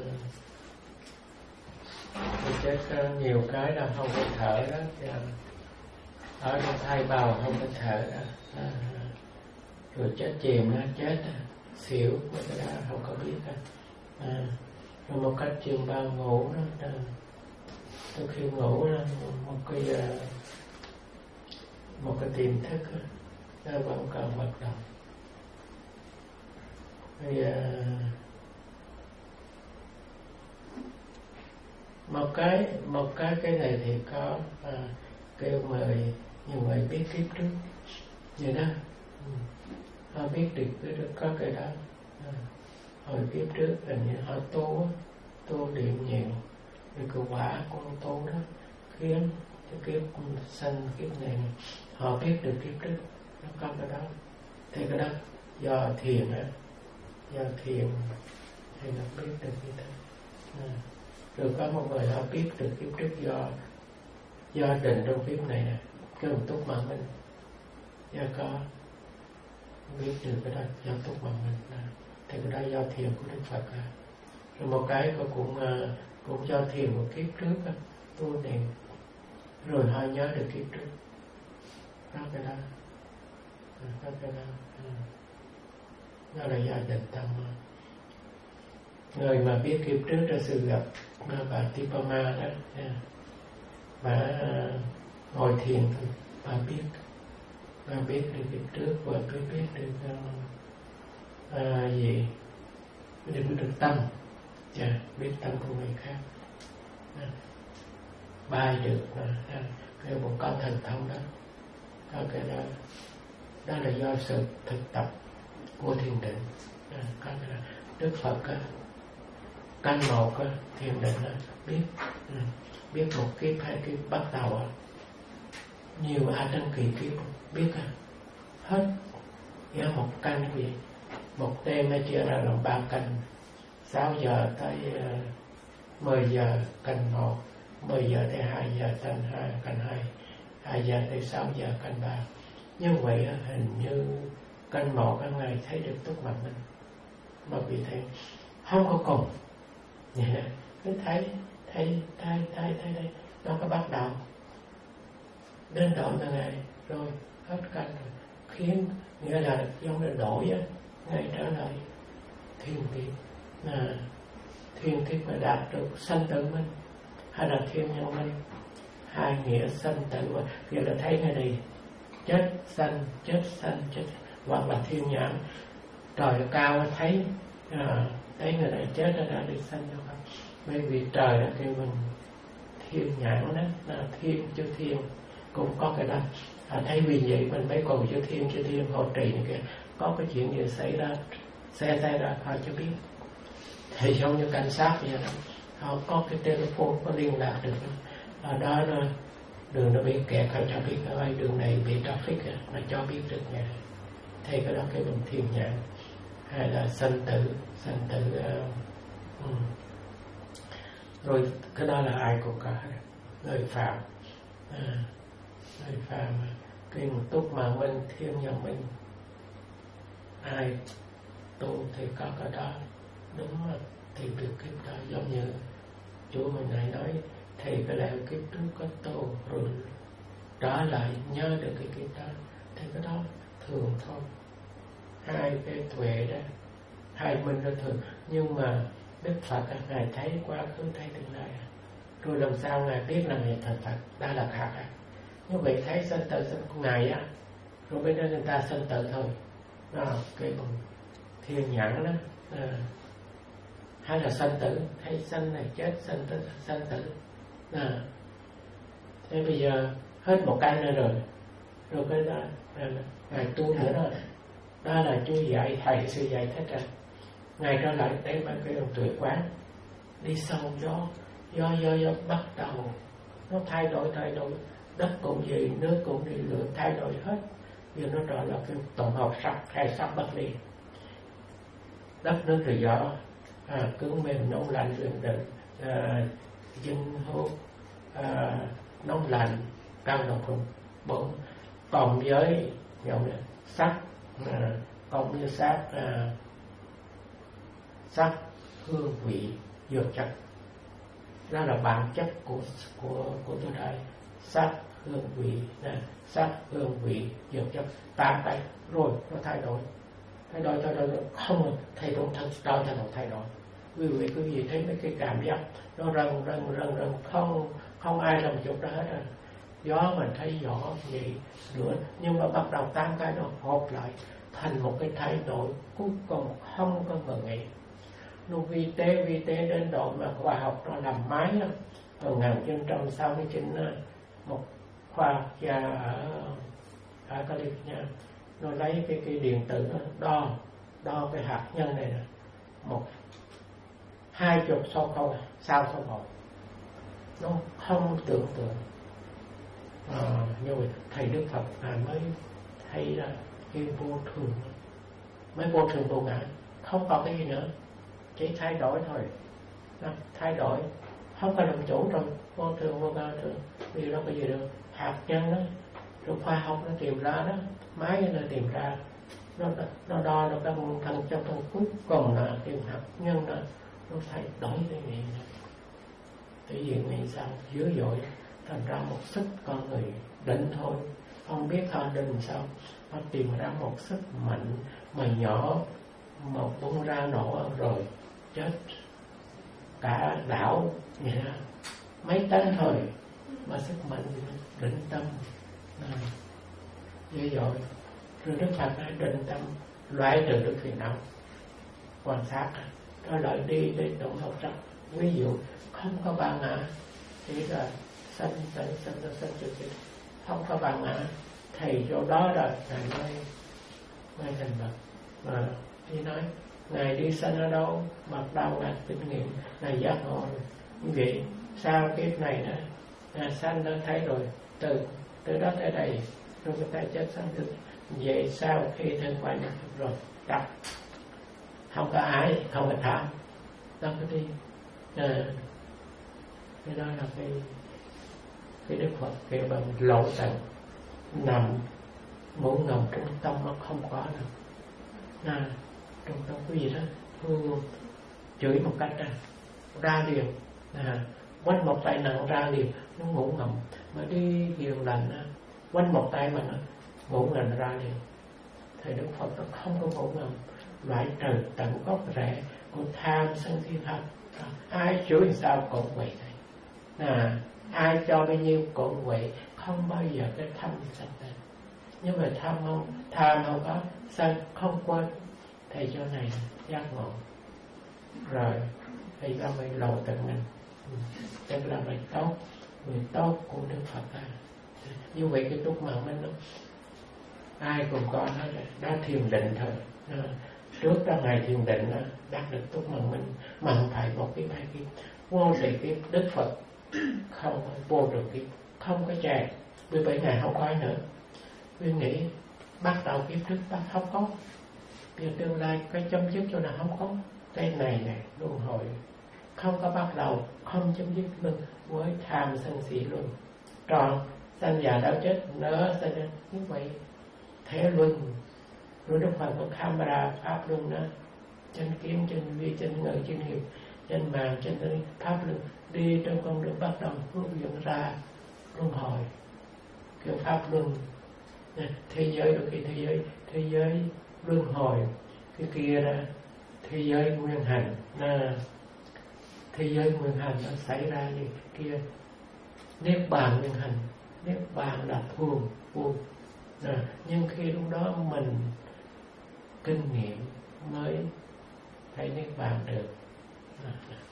cái chết có nhiều cái là không có thở đó, ở trong thai bào không có thở đó, à, rồi chết chìm nó chết xỉu, mấy cái đó không có biết đó. À, rồi một cách chìm bao ngủ đó, đó. Trước khi ngủ đó, một cái một cái tiềm thức đó, nó vẫn còn hoạt động. Thì uh, một cái một cái cái này thì có uh, kêu mời nhiều người biết kiếp trước vậy đó, ừ. Họ biết được cái có cái đó, à, hồi kiếp trước là như họ tu tu niệm nhiều, thì cái quả của tu đó khiến cái kiếp sanh kiếp này họ biết được kiếp trước nó có cái đó. Thì cái đó do thiền á, do thiền thì nó biết được như thế. À, rồi có một người họ biết được kiếp trước do do định trong kiếp này nè, cái một túc mạng mình do có biết được cái đó do túc mạng mình à. Thì cái đó do thiền của Đức Phật à. Rồi một cái cũng cũng do thiền của kiếp trước à, tu niệm rồi họ nhớ được kiếp trước đó, cái đó à, đó cái đó à. Đó là do định tâm à. Người mà biết kiếp trước ra sự gặp bà Tipama đó à. Bà à, ngồi thiền thôi bà biết, bà biết được kiếp trước và biết biết được à, gì biết được tâm, yeah, biết tâm của người khác à. Bài được à, cái một con thần thông đó, có cái đó đó là do sự thực tập của thiền định à, có cái đó. Đức Phật á, canh một á, thiền định á, biết ừ, biết một kiếp hai kiếp bắt đầu á, nhiều a tăng kỳ kiếp biết à, hết nghĩa một canh gì một đêm nó chia ra làm ba canh, sáu giờ tới uh, mười giờ canh một, mười giờ tới hai giờ canh hai, canh hai, hai giờ tới sáu giờ canh ba. Như vậy hình như canh một các ngày thấy được túc mạng mình, mà vì thế không có cùng, yeah. Cứ thấy thấy thấy thấy thấy thấy nó có bắt đầu đến đoạn là ngày rồi hết canh rồi, khiến nghĩa là giống như đổi á, ngay trở lại thiên kiếp, à, thiên kiếp mà đạt được sanh tử minh hay là thiên nhân minh, hai nghĩa sanh tử, và kia là thấy ngay này chết sanh chết sanh chết, hoặc là thiên nhãn trời cao thấy à, thấy người này chết ra đã đi sanh đâu không, bởi vì trời đã kêu mình thiên nhãn đó, là thiên chứ thiên cũng có cái đó. À, thấy vì vậy mình mới còn chư thiên chư thiên hộ trì này kìa, có cái chuyện gì xảy ra xe xảy ra họ cho biết, thì giống như cảnh sát vậy đó, họ có cái telephone có liên lạc được ở đó, là đường nó bị kẹt họ cho biết ở đây đường này bị traffic nó cho biết được nha, thì cái đó cái mình thiên nhãn. Hay là sanh tử sanh tử uh, um. Rồi cái đó là ai cũng có, người phạm à, người phạm cái một túc mà minh thiên nhân minh, ai tu thì có cái đó đúng mà tìm được kiếp đó. Giống như Chúa mình này nói thì cái lẽ kiếp trước có tu rồi trở lại nhớ được cái kiếp đó, thì cái đó thường thôi. Hai cái tuệ đó, hai minh đó thường, nhưng mà Đức Phật Ngài thấy quá khứ thấy tương lai, rồi làm sao Ngài biết là Ngài thành Phật, đó là khác à. Như vậy thấy sanh tử sanh của Ngài á, rồi bên đó người ta sanh tử thôi, đó cái bằng thiên nhãn đó à. Hay là sanh tử, thấy sanh này chết sanh tử sanh tử à. Thế bây giờ hết một cái nữa rồi, rồi cái đó là Ngài tu nữa đó, đó là Chúa dạy thầy sư dạy thế ra. Ngài trở lại đây mà cái đồng tuệ quán đi sâu gió gió gió gió bắt đầu nó thay đổi thay đổi, đất cũng gì nước cũng đi lửa thay đổi hết. Giờ nó trở là cái tổng hợp sắc hay sắc bất ly, đất nước rồi gió à, cứng mềm nóng lạnh luyện định à, dinh hút à, nóng lạnh căng đồng cùng bốn cộng với nhau này sắc à, cộng như sắc à, sắc hương vị dược chất, đó là bản chất của của của tôi đây. Sắc hương vị nè, sắc hương vị dược chất tám cái rồi nó thay đổi thay đổi thay đổi không thay đổi thật đâu thay đổi thay đổi. Quý vị quý vị thấy mấy cái cảm giác nó rần rần rần rần không không ai làm chụp ra hết rồi. Gió mình thấy gió vậy nữa, nhưng mà bắt đầu tám cái nó hộp lại thành một cái thay đổi cuối cùng không có ngừng nghỉ. Nó vi tế vi tế đến độ mà khoa học nó làm máy đó. Ở một nghìn chín trăm sáu mươi chín một khoa học gia ở ở California nó lấy cái cái điện tử nó đo đo cái hạt nhân này nè, một hai chục sau không sao không hồi, nó không tưởng tượng à, như vậy thầy Đức Phật à, mới thấy ra cái vô thường, mới vô thường vô ngã, không còn cái gì nữa, chỉ thay đổi thôi, đó, thay đổi không có làm chủ rồi, vô thường vô ngã thường vì đó cái gì được hạt nhân đó, rồi khoa học nó tìm ra đó, máy nó tìm ra, nó nó đo được cái thân trong thân cuối cùng là tìm hạt nhân đó, nó thay đổi cái gì tự nhiên này sao dữ dội, thành ra một sức con người định thôi, không biết họ định sao, họ tìm ra một sức mạnh mà nhỏ mà bung ra nổ rồi chết cả đảo vậy đó, mấy tấn thôi mà sức mạnh định tâm à, dữ dội. Rồi Đức Phật đã định tâm loại trừ được phiền não, quan sát đó lại đi đến tổng hợp sắc. Ví dụ không có ba ngã, chỉ là sanh sanh sanh sanh sanh trực tiếp, không có ba ngã, thầy chỗ đó rồi ngài mới mới thành Phật. Mà đi nói ngài đi sanh ở đâu, mặc đâu ngài kinh nghiệm, ngài giác ngộ rồi. Như vậy sau kiếp này nữa, ngài sanh đã thấy rồi, từ từ đó tới đây, rồi người ta chết sanh được. Vậy sau khi thân quay nhập rồi đập, không có ái, không có tham, đâu có đi. À, cái đó là cái cái Đức Phật kêu bằng lộ tận nằm ngủ ngầm trong tâm nó không có đâu. À, trong tâm cái gì đó hương chửi một cách ra ra liền, à, quánh một tay nặng ra liền, nó ngủ ngầm. Mà đi hiền lành á, quánh một tay mà nó ngủ ngầm ra liền. Thầy Đức Phật nó không có ngủ ngầm, loại trừ tận gốc rễ của tham sân si pháp. Ai chửi sao cũng vậy thầy. À, ai cho bao nhiêu cũng vậy, không bao giờ cái tham sân lên. Nhưng mà tham không, tham không có, sân không quên. Thầy cho này giác ngộ. Rồi thầy ra mới lộ tận mình. Tức là người tốt, người tốt của Đức Phật à. Như vậy cái túc mạng mình nó ai cũng có hết rồi, đã thiền định thôi. À, trước đó ngày thiền định đó, đạt được túc mạng mình, mà không phải một cái bài kiếp vô sĩ kiếp Đức Phật không vô được kiếp, không có chạy, vì vậy ngày không có nữa. Vì nghĩ bắt đầu kiếp trước bắt không có, vì tương lai cái chấm dứt chỗ nào không có. Cái này này luân hồi không có bắt đầu, không chấm dứt luôn với tham sân si luôn. Tròn sanh già đau chết nỡ sanh lên như vậy thế luân. Rồi Đức Phật có camera pháp luân đó, chân kiến, chân vi, chân ngự, chân nghiệp, chân màng, chân tư, pháp luân đi trong con đường bắt đầu hướng dẫn ra luân hồi. Kiểu pháp luân thế giới, đôi khi thế giới thế giới luân hồi, cái kia là thế giới nguyên hành. À, thế giới nguyên hành nó xảy ra như kia niết bàn nguyên hành. Niết bàn là thường vui. À, nhưng khi lúc đó mình kinh nghiệm mới thấy niết bàn được. À,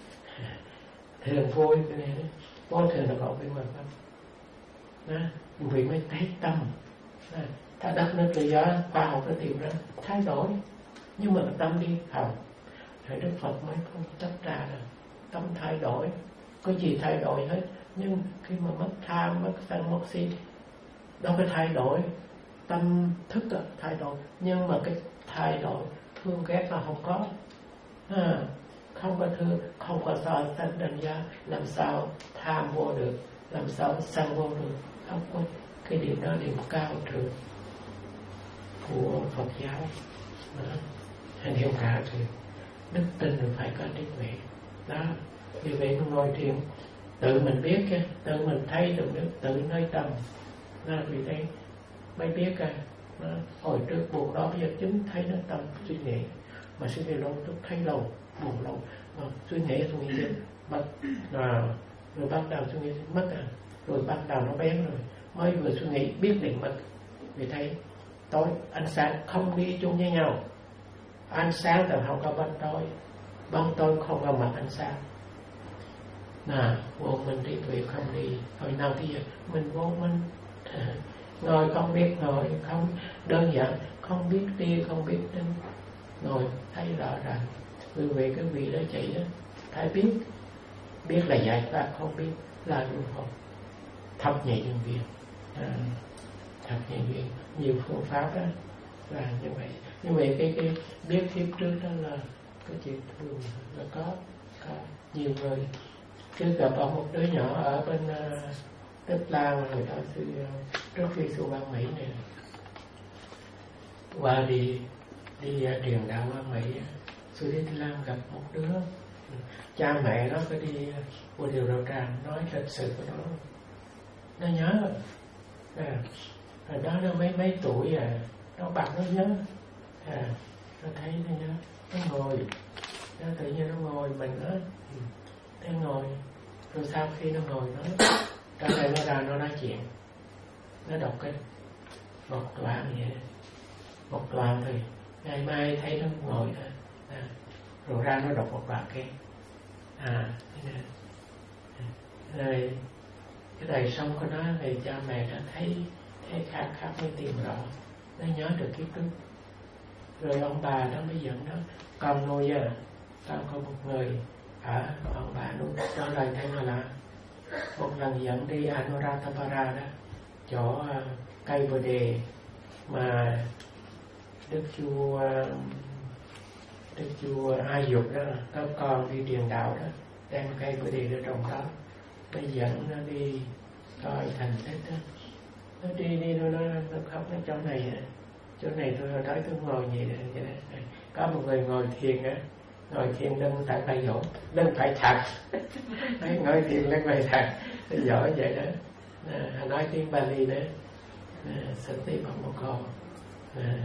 thường vui cái này đó, vô thường là có cái mà pháp. Đó, vì mới thấy tâm. À, ta đất nước tự do, khoa học nó tìm ra thay đổi, nhưng mà tâm đi học. Thầy Đức Phật mới không tách ra là tâm thay đổi, có gì thay đổi hết. Nhưng khi mà mất tham, mất sân, mất si, đâu có thay đổi. Tâm thức là thay đổi, nhưng mà cái thay đổi thương ghét là không có. À, không có thương, không có so sánh đánh giá, làm sao tham vô được, làm sao sân vô được, không có. Cái điểm đó điểm cao thượng của Phật giáo. Hành hiệu cả thì đức tin rồi phải có trí huệ. Đó, vì vậy nó ngồi thiền tự mình biết cái, tự mình thấy được nước, tự nơi tâm. Đó, vì thế mới biết cái nó hồi trước buồn đó, bây giờ chính thấy nó tâm suy nghĩ, mà suy nghĩ lâu tôi thấy lâu, buồn lâu, mà suy nghĩ suy nghĩ đến mất, à, rồi bắt đầu suy nghĩ mất à, rồi bắt đầu nó bén rồi, mới vừa suy nghĩ biết định mất. Vì thế tối ánh sáng không đi chung với nhau, ánh sáng thì không có bóng tối, bóng tối không có mặt ánh sáng. Nào, vô minh trí tuệ không đi, hồi nào thì mình vô minh. Ngồi không biết ngồi, không đơn giản, không biết đi, không biết đến, ngồi thấy rõ ràng. Vì vậy cái vị đó chạy đó, phải biết, biết là giải thoát, không biết là luân hồi. Thập nhị nhân duyên, à, thập nhị duyên, nhiều phương pháp đó là như vậy. Như vậy cái cái biết kiếp trước đó là cái chuyện thường là có, có nhiều người. Cứ gặp ở một đứa nhỏ ở bên uh, Tích Lan, người ta sư uh, trước khi sư Ban Mỹ này qua đi đi uh, truyền đạo qua Mỹ, sư đi Tích Lan gặp một đứa, cha mẹ nó có đi uh, qua điều đầu tràng nói lịch sử của nó, nó nhớ rồi. À, rồi đó nó mấy mấy tuổi à, nó bạc nó nhớ, à, nó thấy nó nhớ, nó ngồi, nó tự nhiên nó ngồi mình nó, nó ngồi, rồi sau khi nó ngồi nó trở lại nó ra nó nói chuyện, nó đọc cái một đoạn vậy, một đoạn thì ngày mai thấy nó ngồi đó, à, rồi ra nó đọc một đoạn kia, à, thế này, rồi cái đời sống của nó thì cha mẹ đã thấy thấy khác khác mới tìm rõ, nó nhớ được kiếp trước. Rồi ông bà nó mới dẫn nó, con nuôi à, tao có một người ở ông bà nuôi cho lời thay mà là một lần dẫn đi Anuradhapara đó, chỗ uh, cây bồ đề mà Đức Vua uh, Đức Vua Ai Dục đó, có con đi truyền đạo đó, đem cây bồ đề ở trong đó, nó dẫn nó đi coi thành tích đó. Nó đi đi nó, nó, nó khóc, nó chỗ này chỗ này tôi nói tôi ngồi vậy này, vậy này. Có một người ngồi thiền á, ngồi thiền lưng tại phải dỗ, lưng phải thẳng. Ngồi thiền lưng phải thẳng, giỏi vậy đó. À, nói tiếng Bali đó, Sati Bhamoko,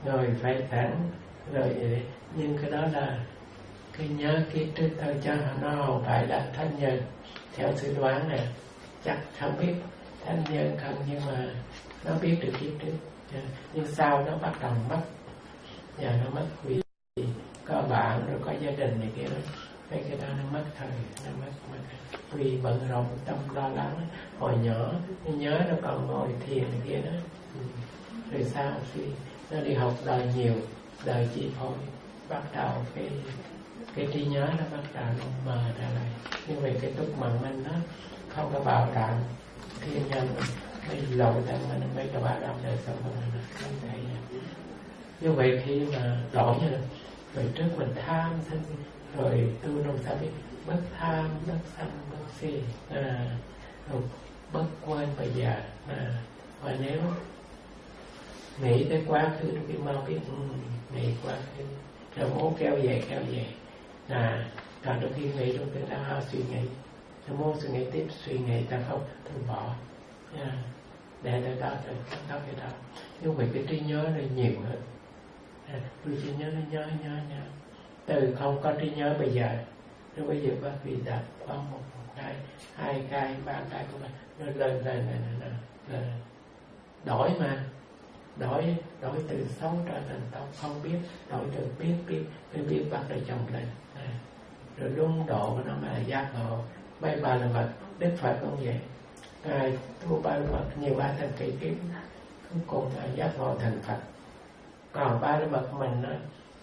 ngồi phải thẳng rồi vậy. Nhưng cái đó là cái nhớ kiếp trước thôi, cho nó không phải là thánh nhân. Theo suy đoán này chắc không biết thánh nhân không, nhưng mà nó biết được kiếp trước, nhưng sau nó bắt đầu mất, và nó mất vì có bạn rồi có gia đình này kia đó, cái cái đó nó mất thời, nó mất mất vì bận rộn tâm lo lắng. Hồi nhỏ nó nhớ nó còn ngồi thiền này kia đó, rồi sau khi nó đi học đời nhiều, đời chi phối, bắt đầu cái cái trí nhớ nó bắt đầu nó mờ ra lại. Như vậy cái túc mạng mình nó không có bảo đảm thiên nhân mấy lỗi tâm mình, mấy cái bảo đảm đời sống của mình không thể. Như vậy khi mà đổi như rồi trước mình tham sân, rồi tu nông sao biết bất tham, bất sân, bất si, à, rồi bất quên bây giờ. À, và nếu nghĩ tới quá khứ thì mau biết ừ, nghĩ quá khứ, rồi muốn kéo về kéo về. À, còn đôi khi nghĩ đôi khi ta suy nghĩ, ta muốn suy nghĩ tiếp, suy nghĩ ta không, ta bỏ. À, để tới đó, tới đó cái đó. Như vậy cái trí nhớ này nhiều hơn. À, vì trí nhớ nó nhớ nhớ nhớ. Từ không có trí nhớ bây giờ, rồi bây giờ bác vị đặt có một, một cái, hai cái, ba cái của mình, nó lên lên lên lên lên. Đổi mà, đổi đổi từ xấu trở thành tốt, không biết đổi từ biết biết biết biết bắt đầu chồng lên. À, rồi luân độ của nó mà là giác ngộ. Bây ba là Phật, Đức Phật cũng vậy. Ngài tu ba la mật nhiều ba thành kỳ kiếp, cuối cùng là giác ngộ thành Phật. Còn ba la mật mình nó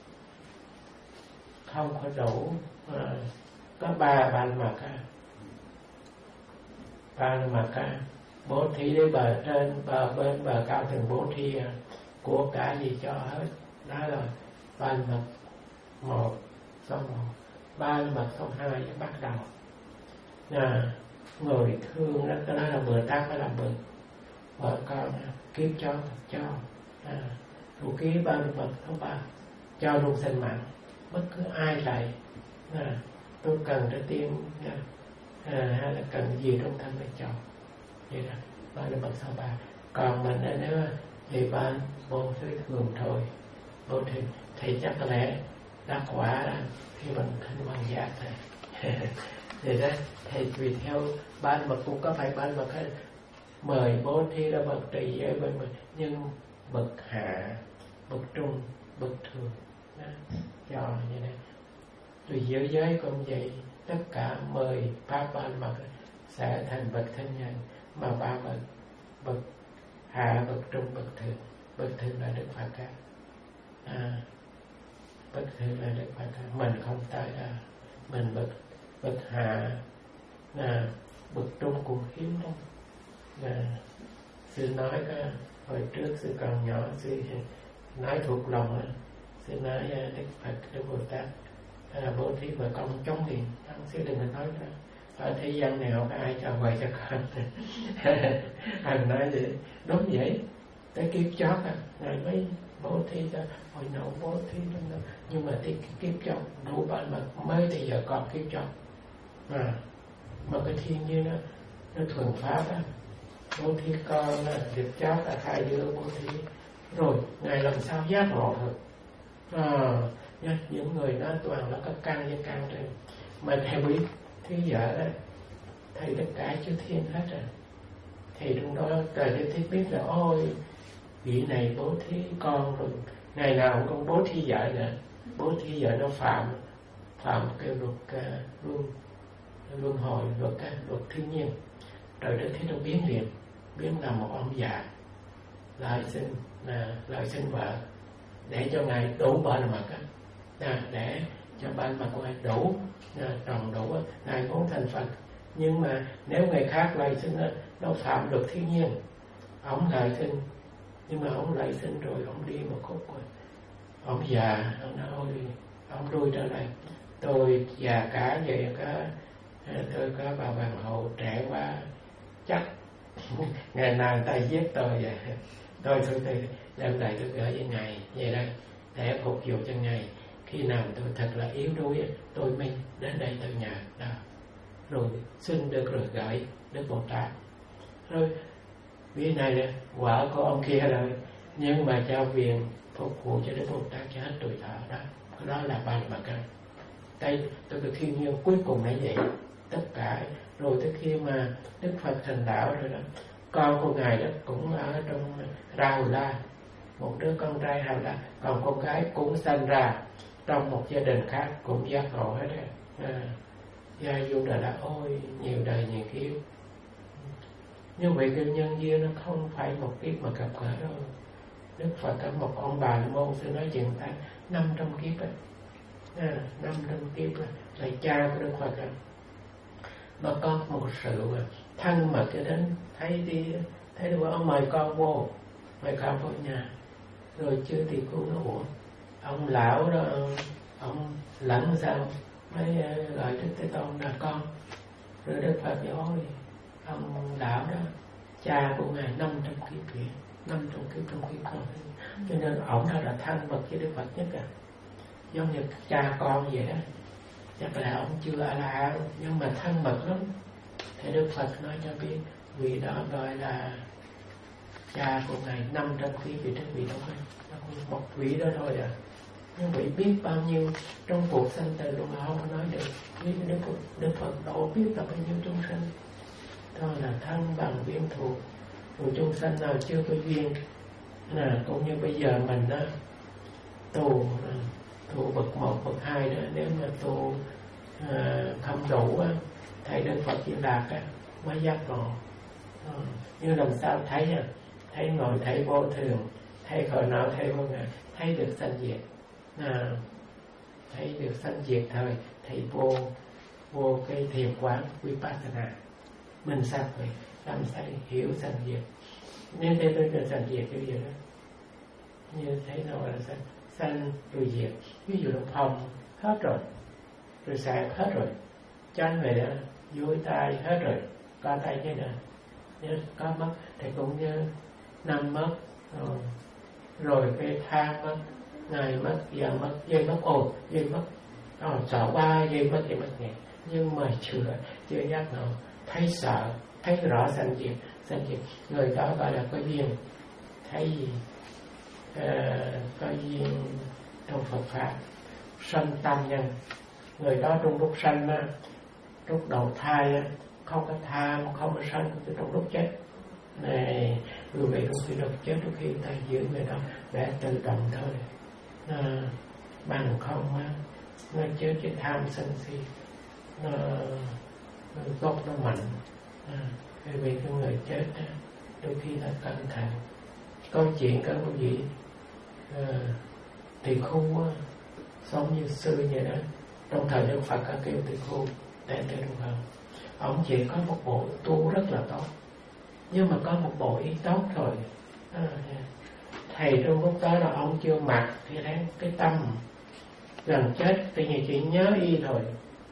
không có đủ, à, có ba ba la mật á, ba la mật á, bố thí đến bờ trên bờ bên bờ cao thường bố thí à, của cả gì cho hết. Đó là ba la mật một, số một. Ba la mật số hai bắt đầu. À, người thương đó, cái đó là bữa tác phải làm bữa vợ con kiếp cho cho. À, rồi ký ba la mật số ba cho luôn sinh mạng, bất cứ ai lại à, tôi cần để tiêm à, à, hay là cần gì trong thân phải cho. Vậy đó, ba la mật số ba. Còn mình nếu thì ba vô thứ thường thôi, vô thì thì chắc có lẽ đắc quả đó khi mình thành hoàng giác thôi. Vậy đó, thì vì theo ba la mật cũng có phải ba la mật hay mời bố thí ra bậc trì giới bên mình, nhưng bậc hạ, bậc trung, bậc thường đó, cho như này. Tùy giới giới cũng vậy, tất cả mười pháp ba la mật sẽ thành bậc thánh nhân, mà ba bậc bậc hạ, bậc trung, bậc thượng. Bậc thượng là Đức Phật cả. À, bậc thượng là Đức Phật cả. Mình không tới đó, mình bậc bậc hạ, à, bậc trung cũng hiếm lắm. À, sư nói cái hồi trước sư còn nhỏ, sư nói thuộc lòng á, sư nói Đức Phật, Đức Bồ Tát là bố thí vợ con chống liền, sư đừng có nói nữa. Ở thế gian này không có ai cho vợ cho con. Anh nói vậy, đúng vậy. Tới kiếp chót à, ngài mới bố thí cho, hồi nậu bố thí đó. Nhưng mà tới kiếp chót đủ bạn mà mới thì giờ còn kiếp chót. À, mà cái thiên nhiên nó nó thuần pháp á, bố thí con là việc chót là hai đứa bố thí. Rồi ngài làm sao giác ngộ được? À, những người đó toàn là có căn với căn trên. Mà thầy biết thế vợ đó, thầy tất cả chư thiên hết rồi. Thầy trong đó trời cho thầy biết là ôi vị này bố thí con rồi, ngày nào cũng bố thí vợ nữa. Bố thí vợ nó phạm phạm cái luật uh, luân luân hồi, luật uh, luật thiên nhiên. Trời đất thế nó biến liền, biến là một ông già lại sinh là lại sinh vợ để cho ngài đủ ba la mật á, à, để cho ba la mật của ngài đủ à, tròn đủ á, ngài muốn thành Phật. Nhưng mà nếu người khác lại sinh á, nó phạm luật thiên nhiên, ông lại sinh, nhưng mà ông lại sinh rồi ông đi một khúc rồi, ông già, ông nói ôi ông lui trở lại, tôi già cả vậy cả, tôi có bà hoàng hậu trẻ quá, chắc ngày nào người ta giết tôi vậy, tôi thôi tôi đem lại tôi gửi với ngài vậy đây để phục vụ cho ngài. Khi nào tôi thật là yếu đuối tôi mới đến đây tôi nhà đó, rồi xin được rồi gửi Đức Bồ Tát. Rồi vị này là vợ của ông kia rồi, nhưng mà cho viền phục vụ cho Đức Bồ Tát cho hết tuổi thọ đó. Đó là ba la căn. Đây tôi được thiên nhiên cuối cùng là vậy. Tất cả rồi tới khi mà Đức Phật thành đạo rồi đó, con của ngài đó cũng ở trong Ra Hù La, một đứa con trai Hù La, còn con gái cũng sanh ra trong một gia đình khác cũng giác ngộ hết rồi. À, gia du Đà La ôi nhiều đời nhiều kiếp. Như vậy cái nhân duyên nó không phải một kiếp mà gặp gỡ đâu. Đức Phật có một ông bà môn sư nói chuyện ta năm trăm kiếp ấy. À, năm trăm kiếp là, là cha của Đức Phật ấy. Mà có một sự thân mật cho đến thấy đi thấy được ông mời con vô, mời con vô nhà, rồi chưa thì cô nó ủa ông lão đó ông lẫn sao mới gọi Đức Thế Tôn là con. Rồi Đức Phật nói ôi ông lão đó cha của ngài năm trăm kiếp kìa, năm trăm kiếp trong kiếp con, cho nên ổng đó là thân mật với Đức Phật nhất à, giống như cha con vậy đó. Chắc là ông chưa a la hán nhưng mà thân mật lắm. Thì Đức Phật nói cho biết vị đó gọi là cha của ngài năm trăm kiếp vị trước vị đó thôi, một vị đó thôi à. Nhưng vị biết bao nhiêu trong cuộc sanh tử luôn mà không nói được. Biết Đức Phật, Đức Phật độ biết là bao nhiêu chúng sanh. Đó là thân bằng viên thuộc. Rồi chúng sanh nào chưa có duyên là cũng như bây giờ mình đó tu tu bậc một bậc hai đó, nếu mà tu à, không đủ á, thầy Đức Phật Di Lặc á mới giác ngộ. À, như làm sao thấy à, thấy ngồi thấy vô thường, thấy khởi não thấy vô ngã, thấy được sanh diệt. À, thấy được sanh diệt thời thấy vô vô cái thiền quán Vipassana. Mình sao vậy? Làm sao để hiểu sanh diệt? Nếu thế tôi là sanh diệt như vậy đó. Như thế nào là sanh? Sanh rồi diệt. Ví dụ là phòng hết rồi, rồi sạc hết rồi, chân về đó, dưới tay hết rồi, có tay thế nào? Nếu có mất thì cũng như năm mất, rồi, rồi cái thang mất, ngày mất, giờ mất, giây mất, ồ, giây mất, rồi sợ ba giây mất thì mất nghề. Nhưng mà chưa, chưa giác ngộ, thấy sợ, thấy rõ sanh diệt, sanh diệt, người đó gọi là có duyên, thấy gì? À, có duyên trong Phật Pháp, sanh tam nhân. Người đó trong lúc sanh á, lúc đầu thai á, không có tham, không có sân, trong lúc chết này, người vị trong khi lúc chết, lúc khi ta giữ người đó để tự động thôi, à, bằng không á, nó chết cái tham sân si, nó, nó gốc nó mạnh, à, người vị của người chết á, đôi khi là cẩn thận. Câu chuyện các quý vị, à, thì khu á, sống như xưa vậy đó. Trong thời Đức Phật có kêu Tỳ Khu tên tên đúng không? Ông chỉ có một bộ tu rất là tốt, nhưng mà có một bộ ý tốt rồi. À, thầy trong lúc đó là ông chưa mặc thì thấy cái tâm gần chết, tự nhiên chỉ nhớ y thôi,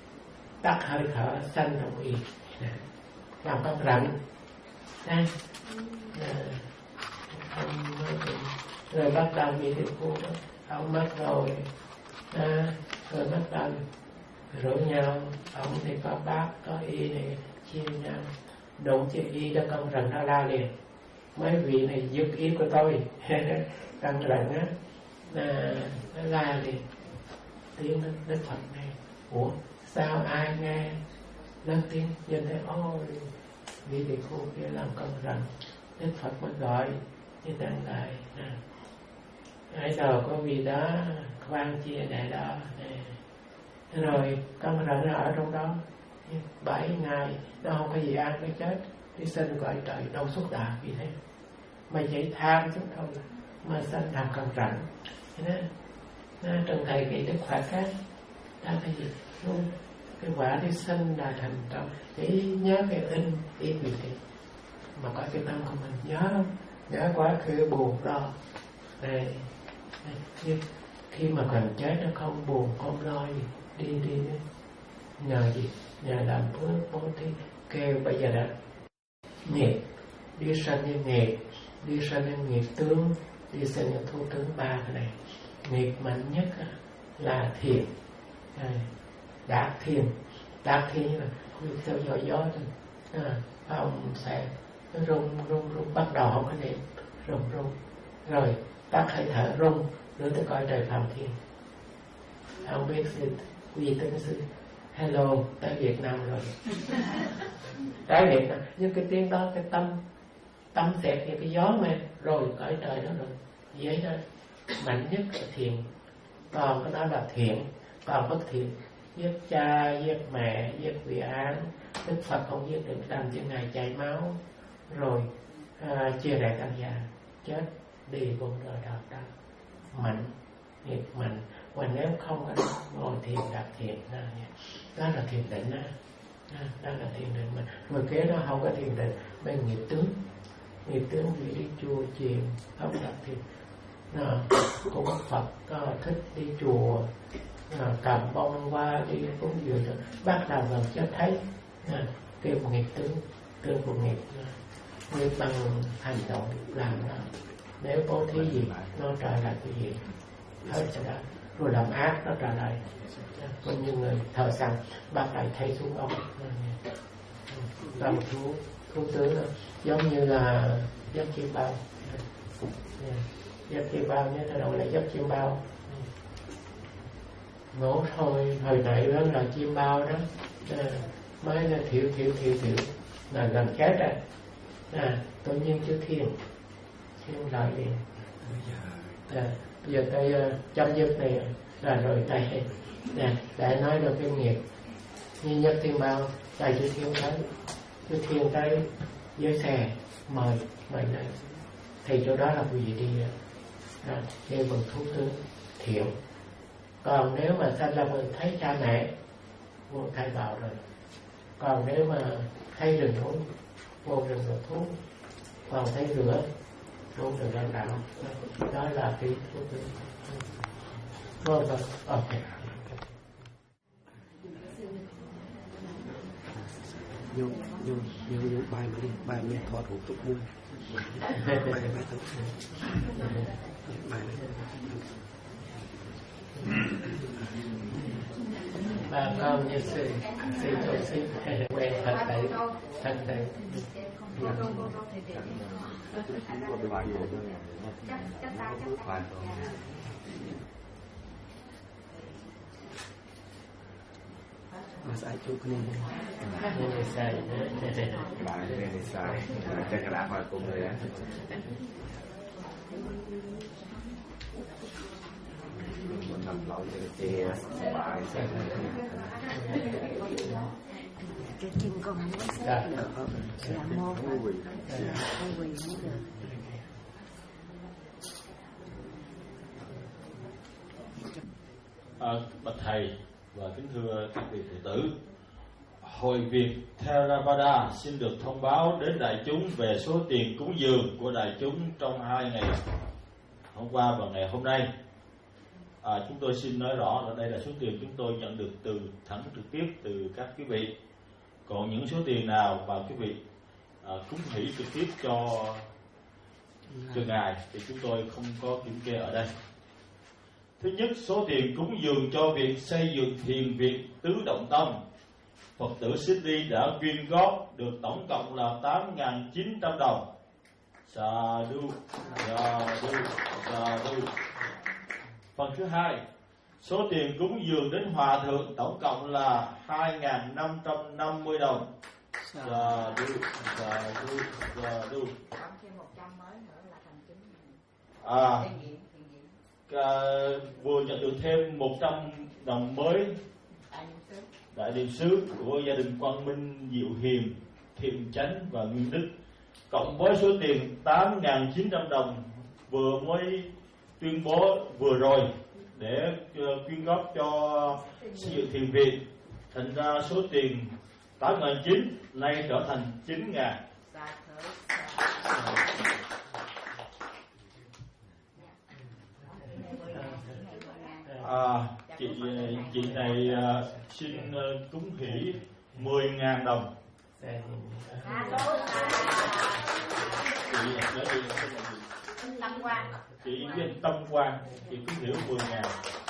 tắt hơi thở sanh trong y, làm con rận. À, ông rồi bắt đầu bị Tỳ Khu đó, ông mất rồi. À, rồi bắt đầu rủ nhau, ông thì có bác, có y này chia nhau, đụng chiếc y cho con rần nó la liền, mấy vị này giúp ý của tôi. Con rần á, nó la liền, tiếng Đức Phật này, ủa sao ai nghe lớn tiếng nhìn thấy ôi vị Tỳ Khu kia làm con rần. Đức Phật mới gọi như đang lại à, ai đầu có vị đó khoan chia đại đó này. Rồi con rận nó ở trong đó bảy ngày, nó không có gì ăn, cái chết đi sinh gọi trời đâu xuất đạo vì thế mà chỉ tham chúng thôi mà sanh làm con rận. Thế đó, trong thầy kỳ Đức Phật khác đã cái gì luôn cái quả đi sinh là thành công, chỉ nhớ cái in ý vị thì mà có cái tâm của mình nhớ nhớ quá khứ buồn lo này. Nhưng khi mà còn chết nó không buồn không lo gì, đi đi nhờ gì nhờ làm phước bố thí, kêu bây giờ đã nghiệp đi sanh như nghiệp, đi sanh như nghiệp tướng, đi sanh như thu tướng ba. Cái này nghiệp mạnh nhất là thiền, đạt thiền. Đạt thiền như là theo dõi gió thôi, à, ông sẽ rung rung rung bắt đầu không có niệm rung rung rồi tắt hơi thở rung đưa tới cõi trời Phạm Thiên. Không biết sư quý vị tính sư hello tới Việt Nam rồi. Tới Việt Nam nhưng cái tiếng đó cái tâm tâm xẹt như cái gió mà rồi cõi trời đó rồi dễ đó mạnh nhất là thiền. Còn cái đó là thiện, còn bất thiện giết cha giết mẹ giết vị án. Đức Phật không giết được, làm cho ngài chảy máu rồi à, chia rẽ căn già chết đi vùng đời đạo đó mạnh nghiệp mạnh. Và nếu không có ngồi thiền đạt thiền đó, đó là thiền định đó. Đó là thiền định mà người kế đó không có thiền định bên nghiệp tướng. Nghiệp tướng vì đi chùa chiền không đạt thiền. Nó cũng Phật có thích đi chùa à, cầm bông hoa đi cúng dường cho bắt đầu gần cho thấy à, kêu nghiệp tướng kêu của nghiệp nghiệp bằng hành động làm đó. Nếu bố thí gì nó trả lại cái gì hết cho đó, rồi làm ác nó trả lại. Có như người thợ săn bắt lại thay xuống ống là một thú thú tướng đó. Giống như là giấc chim bao, giấc chim bao nhé, thay đổi lại giấc chim bao ngủ thôi. Hồi nãy đó là chim bao đó à, mới là thiểu thiểu thiểu thiểu là gần chết rồi à, tự nhiên chưa thiền thiền lại liền à, bây giờ tôi uh, chấm dứt này là rồi đây nè để nói được cái nghiệp như nhất thiên bao tại chư thiên tới chư thiên tới với xe mời mời này thì chỗ đó là quý vị đi à, theo bằng thú tướng thiện. Còn nếu mà sanh ra mình thấy cha mẹ vô thay vào rồi. Còn nếu mà thấy rừng thú vô rừng rồi thú, còn thấy rửa vô rừng đạo đạo, đó là cái thú tướng. Vâng vâng, ok. Vô vô vô vô bài mà đi, bài mình thoát hụt tục mua. Bài bài thôi. Bài này. Bà con như sư sư tổ sư quen thật đấy thật đấy mà sai chỗ cái này này sai bạn này sai chân cái đá mà cùng người á mình nằm lội trên kia bài cái chân con không có xét được là mô hơi quỳ không được. À, bạch thầy và kính thưa các vị thầy tử, Hội Việt Theravada xin được thông báo đến đại chúng về số tiền cúng dường của đại chúng trong hai ngày hôm qua và ngày hôm nay. À, chúng tôi xin nói rõ là đây là số tiền chúng tôi nhận được từ thẳng trực tiếp từ các quý vị. Còn những số tiền nào mà quý vị à, cúng hỷ trực tiếp cho cho ngài thì chúng tôi không có kiểm kê ở đây. Thứ nhất, số tiền cúng dường cho việc xây dựng thiền viện Tứ Động Tâm, Phật tử Sydney đã quyên góp được tổng cộng là tám nghìn chín trăm đồng. Sa đu, sa đu, sa đu. Phần thứ hai, số tiền cúng dường đến Hòa Thượng tổng cộng là hai nghìn năm trăm năm mươi đồng. Sa đu, sa đu, sa đu. À, à, vừa nhận được thêm một trăm đồng mới đại niệm xứ của gia đình Quang Minh, Diệu Hiền, Thiện Chánh và Nguyên Đức, cộng với số tiền tám nghìn chín trăm đồng vừa mới tuyên bố vừa rồi để uh, quyên góp cho xây dựng thiền viện, thành ra số tiền tám nghìn chín nay trở thành chín nghìn. À, chị chị này uh, xin uh, cúng hỷ mười nghìn đồng. Chị nói đi Tâm Quang. Chị viên Tâm Quang, chị cúng hỷ mười nghìn.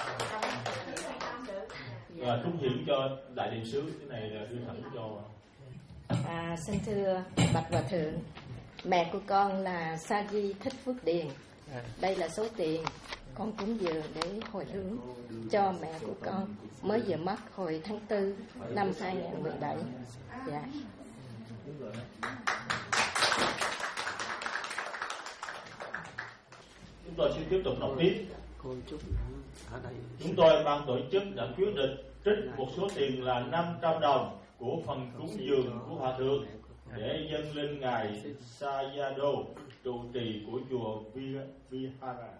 Và cúng hỷ cho đại điện sứ, cái này là đưa thẳng cho. À, xin thưa bạch hòa thượng, mẹ của con là Sa Di Thích Phước Điền, Đây là số tiền con cúng dường để hồi hướng cho mẹ của con mới vừa mất hồi tháng tư năm hai nghìn không trăm mười bảy. Dạ. Chúng tôi xin tiếp tục đọc tiếp. Chúng tôi ban tổ chức đã quyết định trích một số tiền là năm trăm đồng của phần cúng dường của Hòa Thượng để dâng lên ngài Sayadaw, trụ trì của chùa Vihara.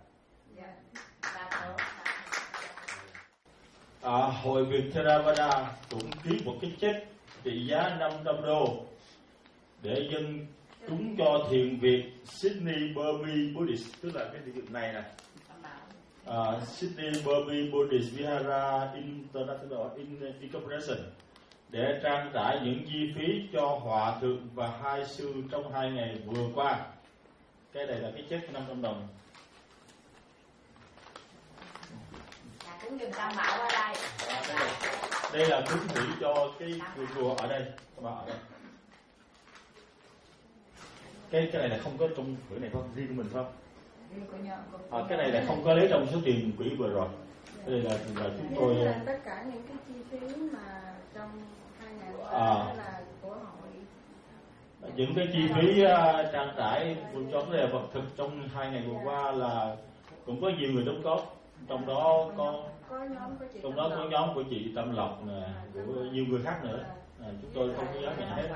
À, Hội Việt Theravada cũng ký một cái check trị giá năm trăm đô để dâng cúng cho thiền viện Sydney Burmese Buddhist, tức là cái việc này nè. Uh, Sydney Burmese Buddhist Vihara International Incorporation để trang trải những chi phí cho Hòa Thượng và hai sư trong hai ngày vừa qua. Cái này là cái check năm trăm đồng. Cúng dường Tam Bảo ở đây. À, đây, là, đây là cúng thủy cho cái chùa ở đây, các bạn ở đây. Cái cái này là không có trong quỹ này không, riêng của mình không? À, cái này là không có lấy trong số tiền quỹ vừa rồi. Đây là, là chúng tôi là tất cả những cái chi phí mà trong hai ngày qua à, là của hội. Những cái chi phí uh, trang trải cho cái vật thực trong hai ngày vừa qua là cũng có nhiều người đóng góp. Trong đó có, có nhóm của chị trong đó có nhóm của chị Tâm Lộc nè, của nhiều người khác nữa. À, chúng tôi không có dám nhận hết.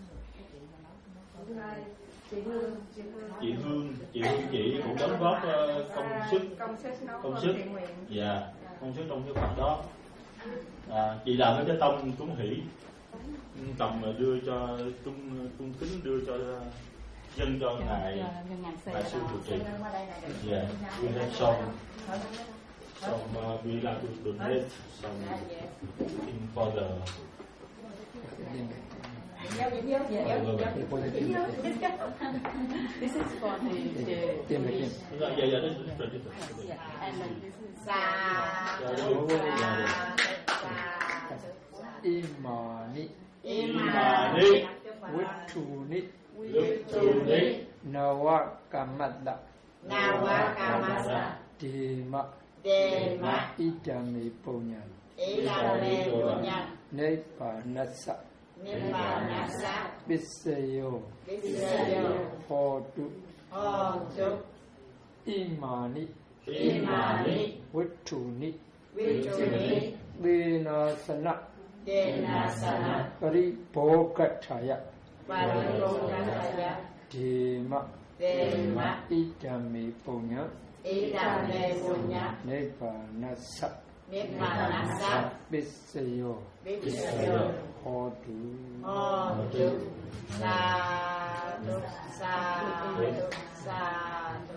Chị Hương, chị Hương, chị Hương, chị Hương chị cũng đóng góp uh, công sức, công sức, công sức, dạ, yeah, công sức trong cái khoản đó. À, chị làm cái tông cúng hỷ, tông đưa cho cung cung kính đưa cho dân cho ngài ngài sư trụ trì. Dạ, we have some some uh, we like to donate some in for the. This is for the, the yeah, yeah, yeah, this is the different. And this is sa Imani Imani Vittuni Vittuni Navakamada Navakamasa Dima Dema Idami Punya Idami Punya Nippanasa Nippanasa Vissayo Vissayo Hotu Hotu Imani Imani Vittuni Vittuni Vinasana Vinasana Paribhokataya Paribhokataya Dima Dema Idami Punya Idami Punya Nippanasa Nippanasa Vissayo Vissayo Hotu Hotu Sadhu Sadhu Sadhu.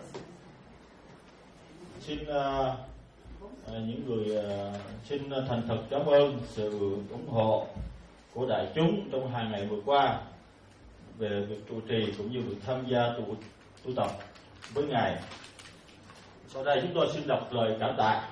Xin uh, những người uh, xin thành thật cảm ơn sự ủng hộ của đại chúng trong hai ngày vừa qua về việc trụ trì cũng như việc tham gia tụ tu tập với ngài. Sau đây chúng tôi xin đọc lời cảm tạ.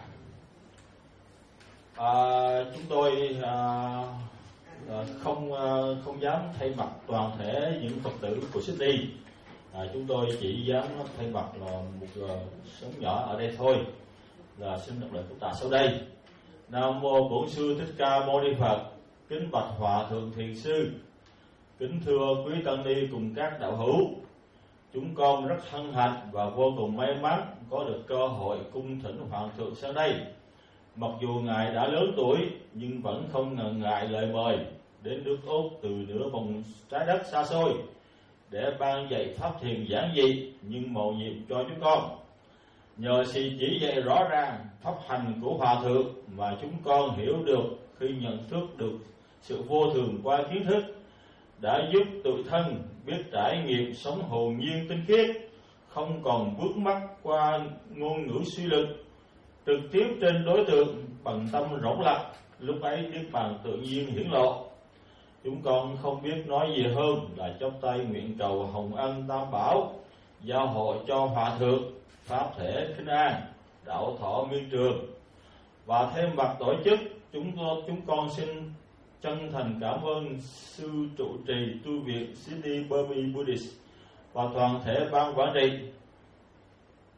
À, chúng tôi à, à, không à, không dám thay mặt toàn thể những Phật tử của Sydney. À, chúng tôi chỉ dám thay mặt là một uh, sống nhỏ ở đây thôi. Là xin đọc lời cảm tạ sau đây. Nam mô Bổn Sư Thích Ca Mâu Ni Phật. Kính bạch Hòa Thượng Thiền Sư, kính thưa quý tăng ni cùng các đạo hữu. Chúng con rất hân hạnh và vô cùng may mắn có được cơ hội cung thỉnh Hoàng Thượng sang đây. Mặc dù ngài đã lớn tuổi nhưng vẫn không ngần ngại lời mời đến nước Úc từ nửa vòng trái đất xa xôi để ban dạy pháp thiền giản dị nhưng mầu nhiệm cho chúng con. Nhờ sự chỉ dạy rõ ràng pháp hành của Hòa Thượng mà chúng con hiểu được khi nhận thức được sự vô thường qua kiến thức, đã giúp tự thân biết trải nghiệm sống hồn nhiên tinh khiết, không còn vướng mắc qua ngôn ngữ suy luận, trực tiếp trên đối tượng bằng tâm rỗng lặng, lúc ấy niết bàn tự nhiên hiển lộ. Chúng con không biết nói gì hơn là chắp tay nguyện cầu hồng ân tam bảo gia hộ cho Hòa Thượng pháp thể khinh an, đạo thọ miên trường. Và thêm mặt tổ chức, chúng con chúng con xin chân thành cảm ơn sư trụ trì tu viện Sydney Burmese Buddhist và toàn thể ban quản trị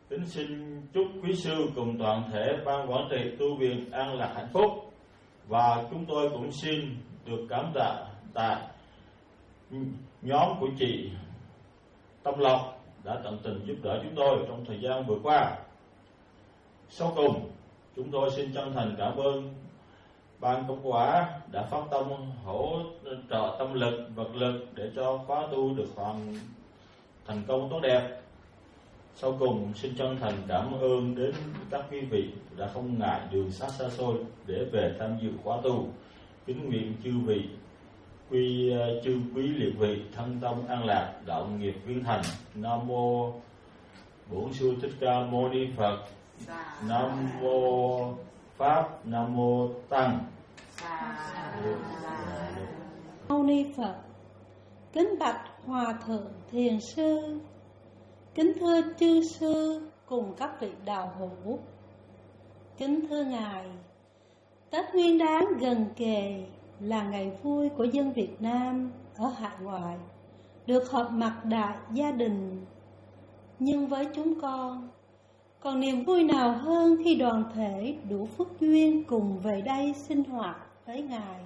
Kính xin chúc quý sư cùng toàn thể ban quản trị tu viện an lạc hạnh phúc, và chúng tôi cũng xin được cảm tạ tại nhóm của chị Tâm Lộc đã tận tình giúp đỡ chúng tôi trong thời gian vừa qua. Sau cùng, chúng tôi xin chân thành cảm ơn ban công quả đã phát tâm hỗ trợ tâm lực, vật lực để cho khóa tu được hoàn thành công tốt đẹp. Sau cùng, xin chân thành cảm ơn đến các quý vị đã không ngại đường xa xa xôi để về tham dự khóa tu. Kính nguyện chư vị quy chư quý liệt vị thân tâm an lạc, đạo nghiệp viên thành. Nam mô Bổn Sư Thích Ca Mâu Ni Phật. Nam mô Pháp. Nam mô Tăng. Mâu Ni Phật. Kính bạch Hòa thượng Thiền sư, kính thưa chư sư cùng các vị đạo hữu. Kính thưa ngài, Tết Nguyên Đán gần kề là ngày vui của dân Việt Nam ở hải ngoại, được họp mặt đại gia đình. Nhưng với chúng con, còn niềm vui nào hơn khi đoàn thể đủ phước duyên cùng về đây sinh hoạt với ngài.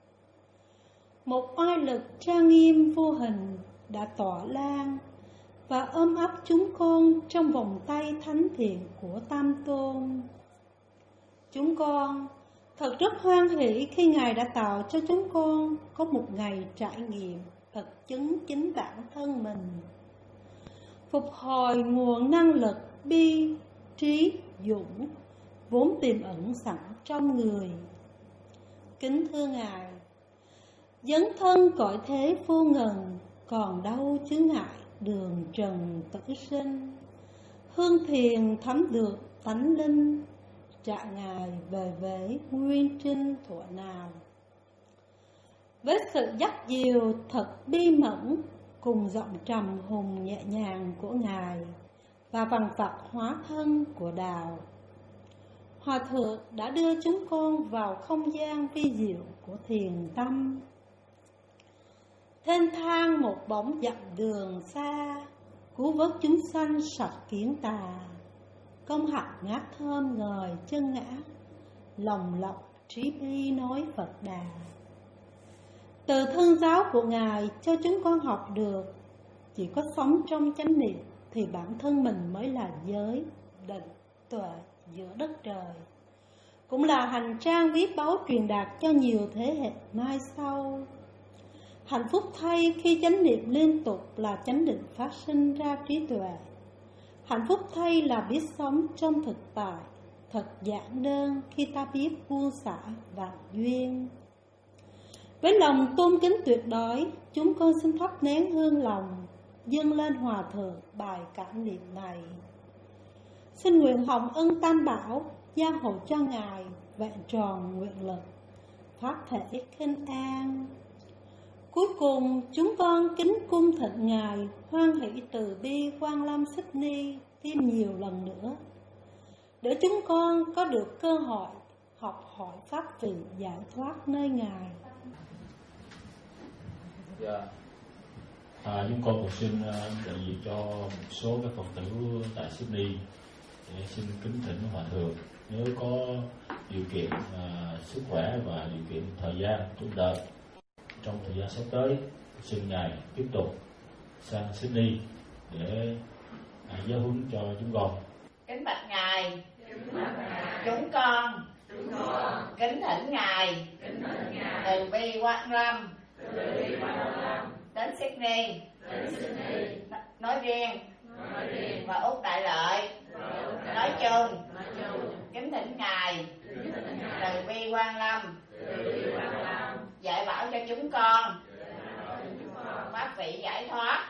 Một oai lực trang nghiêm vô hình đã tỏa lan và ôm ấp chúng con trong vòng tay thánh thiện của Tam Tôn. Chúng con thật rất hoan hỷ khi Ngài đã tạo cho chúng con có một ngày trải nghiệm thật chứng chính bản thân mình, phục hồi nguồn năng lực bi, trí, dũng vốn tiềm ẩn sẵn trong người. Kính thưa Ngài, dấn thân cõi thế vô ngần, còn đâu chướng ngại đường trần tử sinh. Hương thiền thấm được tánh linh, trả Ngài về với nguyên trinh thuở nào. Với sự dắt dìu thật bi mẫn, cùng giọng trầm hùng nhẹ nhàng của Ngài và vằng vặc hóa thân của đạo, Hòa thượng đã đưa chúng con vào không gian vi diệu của thiền tâm. Thênh thang một bóng dặm đường xa, cứu vớt chúng sanh sạch kiến tà. Công hạnh ngát thơm ngời chân ngã, lòng lọc trí bi nói Phật Đà. Từ thân giáo của Ngài cho chúng con học được, chỉ có sống trong chánh niệm thì bản thân mình mới là giới, định, tuệ giữa đất trời, cũng là hành trang viết báu truyền đạt cho nhiều thế hệ mai sau. Hạnh phúc thay khi chánh niệm liên tục là chánh định phát sinh ra trí tuệ. Hạnh phúc thay là biết sống trong thực tại, thật giản đơn khi ta biết buông xả và duyên. Với lòng tôn kính tuyệt đối, chúng con xin thắp nén hương lòng, dâng lên Hòa thượng bài cảm niệm này. Xin nguyện hồng ân Tam Bảo gia hộ cho Ngài vẹn tròn nguyện lực, pháp thể khinh an. Cuối cùng chúng con kính cung thịnh Ngài hoan hỷ từ bi Quang Lâm Sydney thêm nhiều lần nữa, để chúng con có được cơ hội học hỏi pháp vị giải thoát nơi Ngài. Dạ. À, chúng con cũng xin đại diện cho một số các Phật tử tại Sydney để xin kính thỉnh Hòa thượng, nếu có điều kiện à, sức khỏe và điều kiện thời gian tốt đợi, trong thời gian sắp tới xin Ngài tiếp tục sang Sydney để à, giáo huấn cho chúng con. Kính bạch Ngài, chúng con kính thỉnh Ngài từ bi Quang Lâm đến Sydney nói riêng và Úc Đại Lợi nói chung. Kính thỉnh Ngài từ bi Quang Lâm dạy bảo cho chúng con pháp vị giải thoát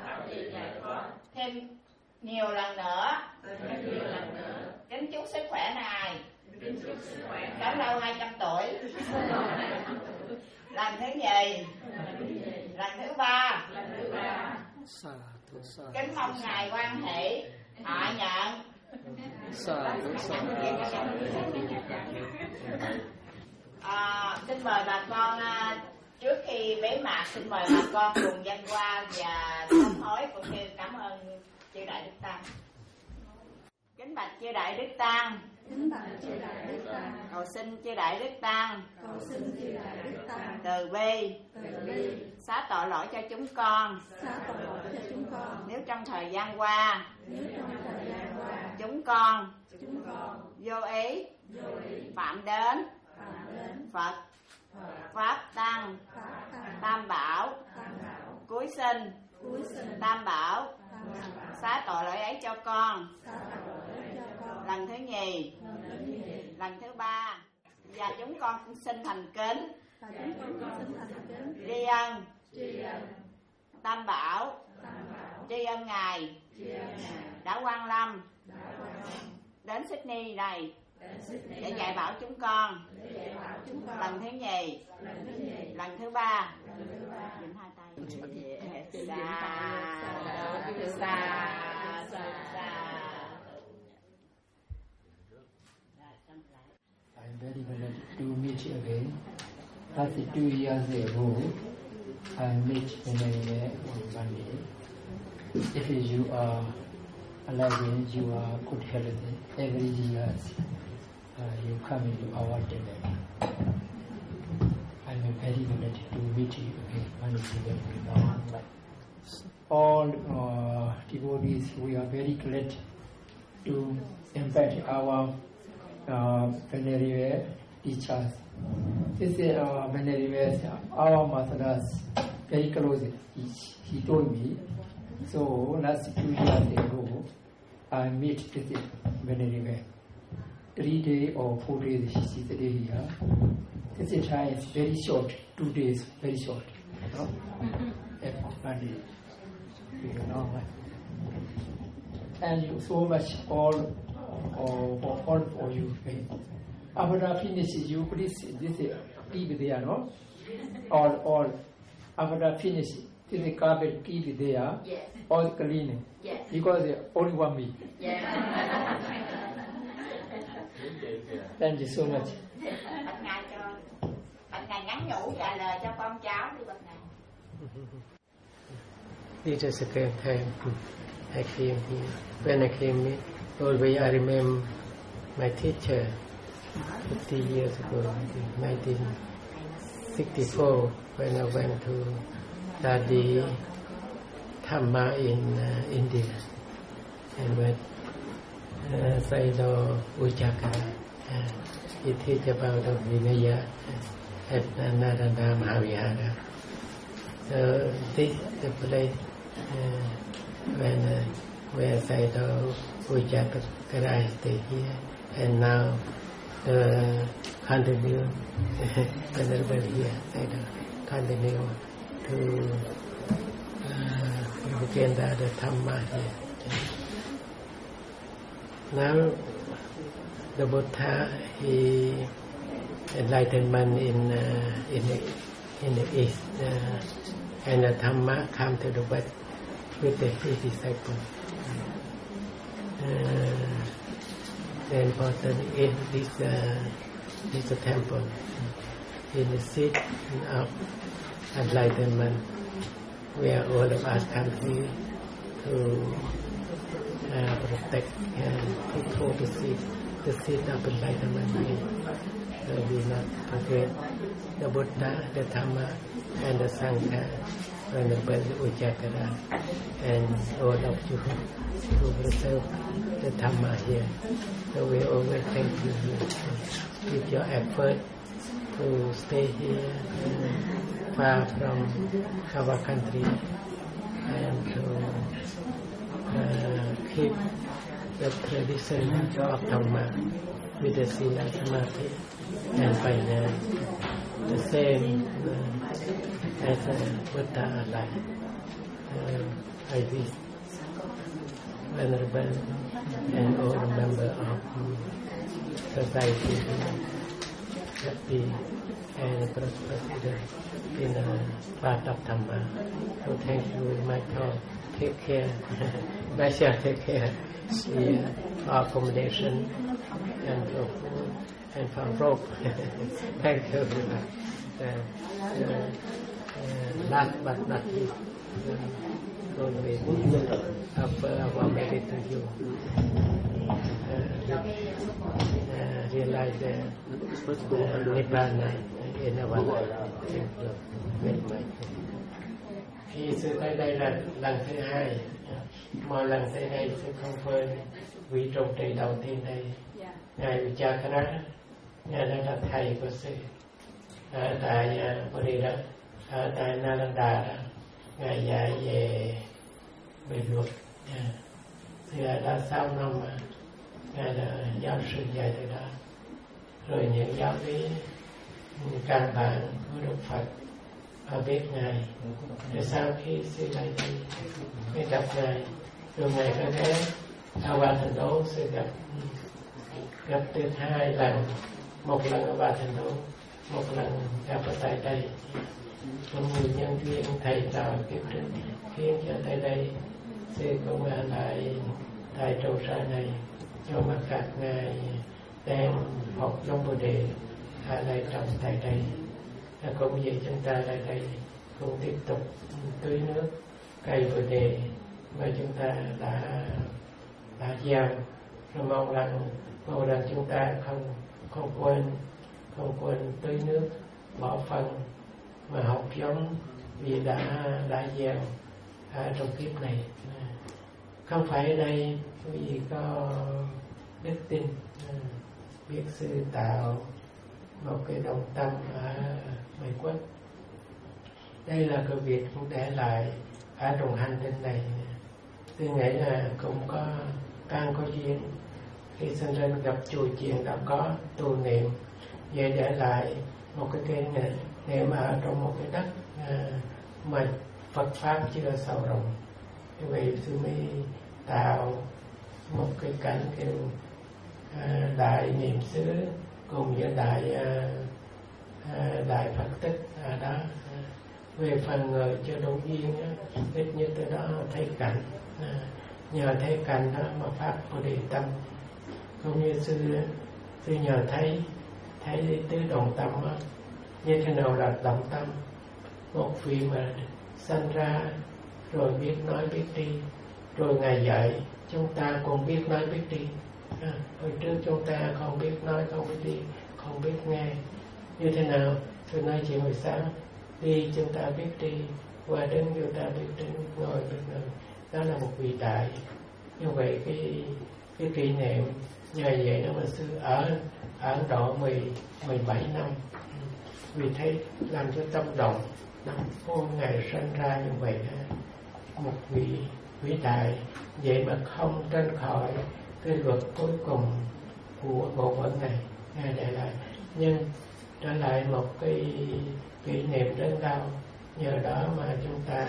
thêm nhiều lần nữa. Kính chúc sức khỏe Ngài sống lâu hai trăm tuổi. Lần thứ nhì, lần thứ ba, kính mong Ngài quan hỷ họ nhận. À, xin mời bà con trước khi bế mạc, xin mời bà con cùng dân qua và sám hối cũng như cảm ơn chư đại đức tăng. chư đại đức tăng, kính bạch chư đại đức tăng, cầu xin chư đại đức tăng, cầu xin chư đại đức tăng, từ bi, từ bi, xá tội lỗi cho chúng con, xá tội lỗi cho chúng con. nếu trong thời gian qua, Nếu trong thời gian qua, chúng con, chúng con vô ý, vô ý phạm đến, phạm đến Phật, Phật, Pháp Tăng, Pháp Tăng, Tam Bảo, Tam Bảo, cuối sinh, cuối sinh, Tam Bảo, Tam Bảo, xá tội lỗi ấy cho con, xá tội lỗi cho con. lần thứ nhì, Lần thứ nhì, lần thứ ba, và chúng con cũng xin thành kính, và chúng con cũng xin thành kính tri ân, tri ân Tam Bảo, Tam Bảo, tri ân Ngài tri ân Ngài đã quan lâm đã quan lâm đến Sydney này đến Sydney để này dạy bảo chúng con, để dạy bảo chúng con. lần thứ nhì, Lần thứ nhì, lần thứ ba, lần thứ ba. dính hai tay, xa xa xa xa. I'm very glad to meet you again. After two years ago, I met Venerable on Monday. If you are alive, you are good health. Every year, uh, you come into our temple. I'm very glad to meet you again. Many people. All uh, devotees, we are very glad to invite our uh, Venerable teachers. This is uh, Venerable, our masters, very close. He, he told me. So last two years ago, I met this Venerable. Three days or four days he sits here. This time is very short. Two days, very short. You know? One day. You know, and you so much all, all, for, all for you. After finish, you please this keep there, no? All, all. After finish, this carpet keep there. Yes. All clean. Yes. Because only one me. Yes. Thank you so much. Bạch ngài cho, bạch ngài nhắn nhủ trả lời cho con cháu đi bạch ngài. It is a great time I came here. When I came here, always I remember my teacher fifty years ago, nineteen sixty-four, when I went to study Dhamma in uh, India. And when uh, Sayadaw Ujjaka, uh, he teach about the Vinaya at Naranda Mahavihara. So this is the place uh, when uh, where Sayadaw Ujjaka stay here, and now the continue Venerable here, Sayadaw continue to uh, begin the, the Dhamma here. Now the Buddha, he enlightenment in uh, in the, in the east, uh, and the Dhamma come to the west with the three disciples. Uh, the important in this uh, this temple, in the seat of enlightenment, where all of us come here to uh, protect and control the seat, the seat of enlightenment. So we not forget the Buddha, the Dhamma, and the Sangha, and the Ujjaka, and all of you who preserve the Dhamma here. So we always thank you with your effort to stay here uh, far from our country and to uh, keep the tradition of Dhamma with the Sila Samadhi and Panya, the same uh, as uh, Buddha alive. Uh, I wish Venerable and all the members of society happy and prosperous in the path of Dhamma. So thank you, my God. Take care. Myself take care. Here, for accommodation and for food and for rope. Thank you very much. Uh, uh, uh, last but not least, uh, always offer our merit to you. uh, uh, realize the uh, Nibbana in our life. Khi sư tới đây là lần thứ hai, mọi lần tới đây sư không quên vị trụ trì đầu tiên đây, ngài Vichakara, ngài đó là thầy của sư ở tại Bodhidharma, ở tại Nalanda đó, ngài dạy về về luật. Thì đã sáu năm mà ngài là giáo sư dạy từ đó, rồi những giáo lý căn bản của Đức Phật họ biết ngài. Rồi sau khi sư lại đây mới gặp ngài, rồi ngài có ghé ở Ba Thành Đô, sư gặp gặp được hai lần, một lần ở Ba Thành Đô, một lần gặp ở tại đây. Có nhiều nhân viên thầy trò kiếp trước khiến cho tới đây sư cũng ở lại tại trụ sở này cho mặt các ngài đang học trong Bồ Đề ở lại trong tại đây. Cũng vậy chúng ta lại đây cũng tiếp tục tưới nước cây Bồ Đề mà chúng ta đã đã gieo, rồi mong rằng mong rằng chúng ta không không quên không quên tưới nước, bỏ phân mà học giống vì đã đã gieo ở trong kiếp này. Không phải ở đây quý vị có đức tin biết sư tạo một cái đồng tâm ở Mỹ Quốc. Đây là cái việc cũng để lại ở trong hành tinh này. Tôi nghĩ là cũng có càng có duyên khi sinh lên gặp chùa chiền đã có tu niệm, vậy để lại một cái cây này niệm ở trong một cái đất à, mà Phật pháp chưa sâu rộng. Như vậy sư mới tạo một cái cảnh kêu à, đại niệm xứ cùng với đại à, à, đại Phật tích ở đó. À, về phần người chưa đủ duyên á, ít nhất tới đó thấy cảnh, à, nhờ thấy cảnh đó mà phát Bồ Đề tâm. Cũng như sư sư nhờ thấy thấy tứ đồng tâm đó, như thế nào là đồng tâm, một vị mà sanh ra rồi biết nói biết đi, rồi ngài dạy chúng ta cũng biết nói biết đi. À, hồi trước chúng ta không biết nói không biết đi, không biết nghe. Như thế nào? Tôi nói chuyện buổi sáng, đi chúng ta biết đi, qua đứng chúng ta biết đứng, ngồi biết ngồi. Đó là một vị đại. Như vậy cái cái kỷ niệm nhờ vậy đó mà sư ở ở Ấn Độ mười mười bảy năm, vì thấy làm cho tâm động. Ô ngày sinh ra như vậy, một vị vĩ đại, vậy mà không tránh khỏi cái luật cuối cùng của bộ phận này, ngài để lại. Nhưng trở lại một cái kỷ niệm lớn lao, nhờ đó mà chúng ta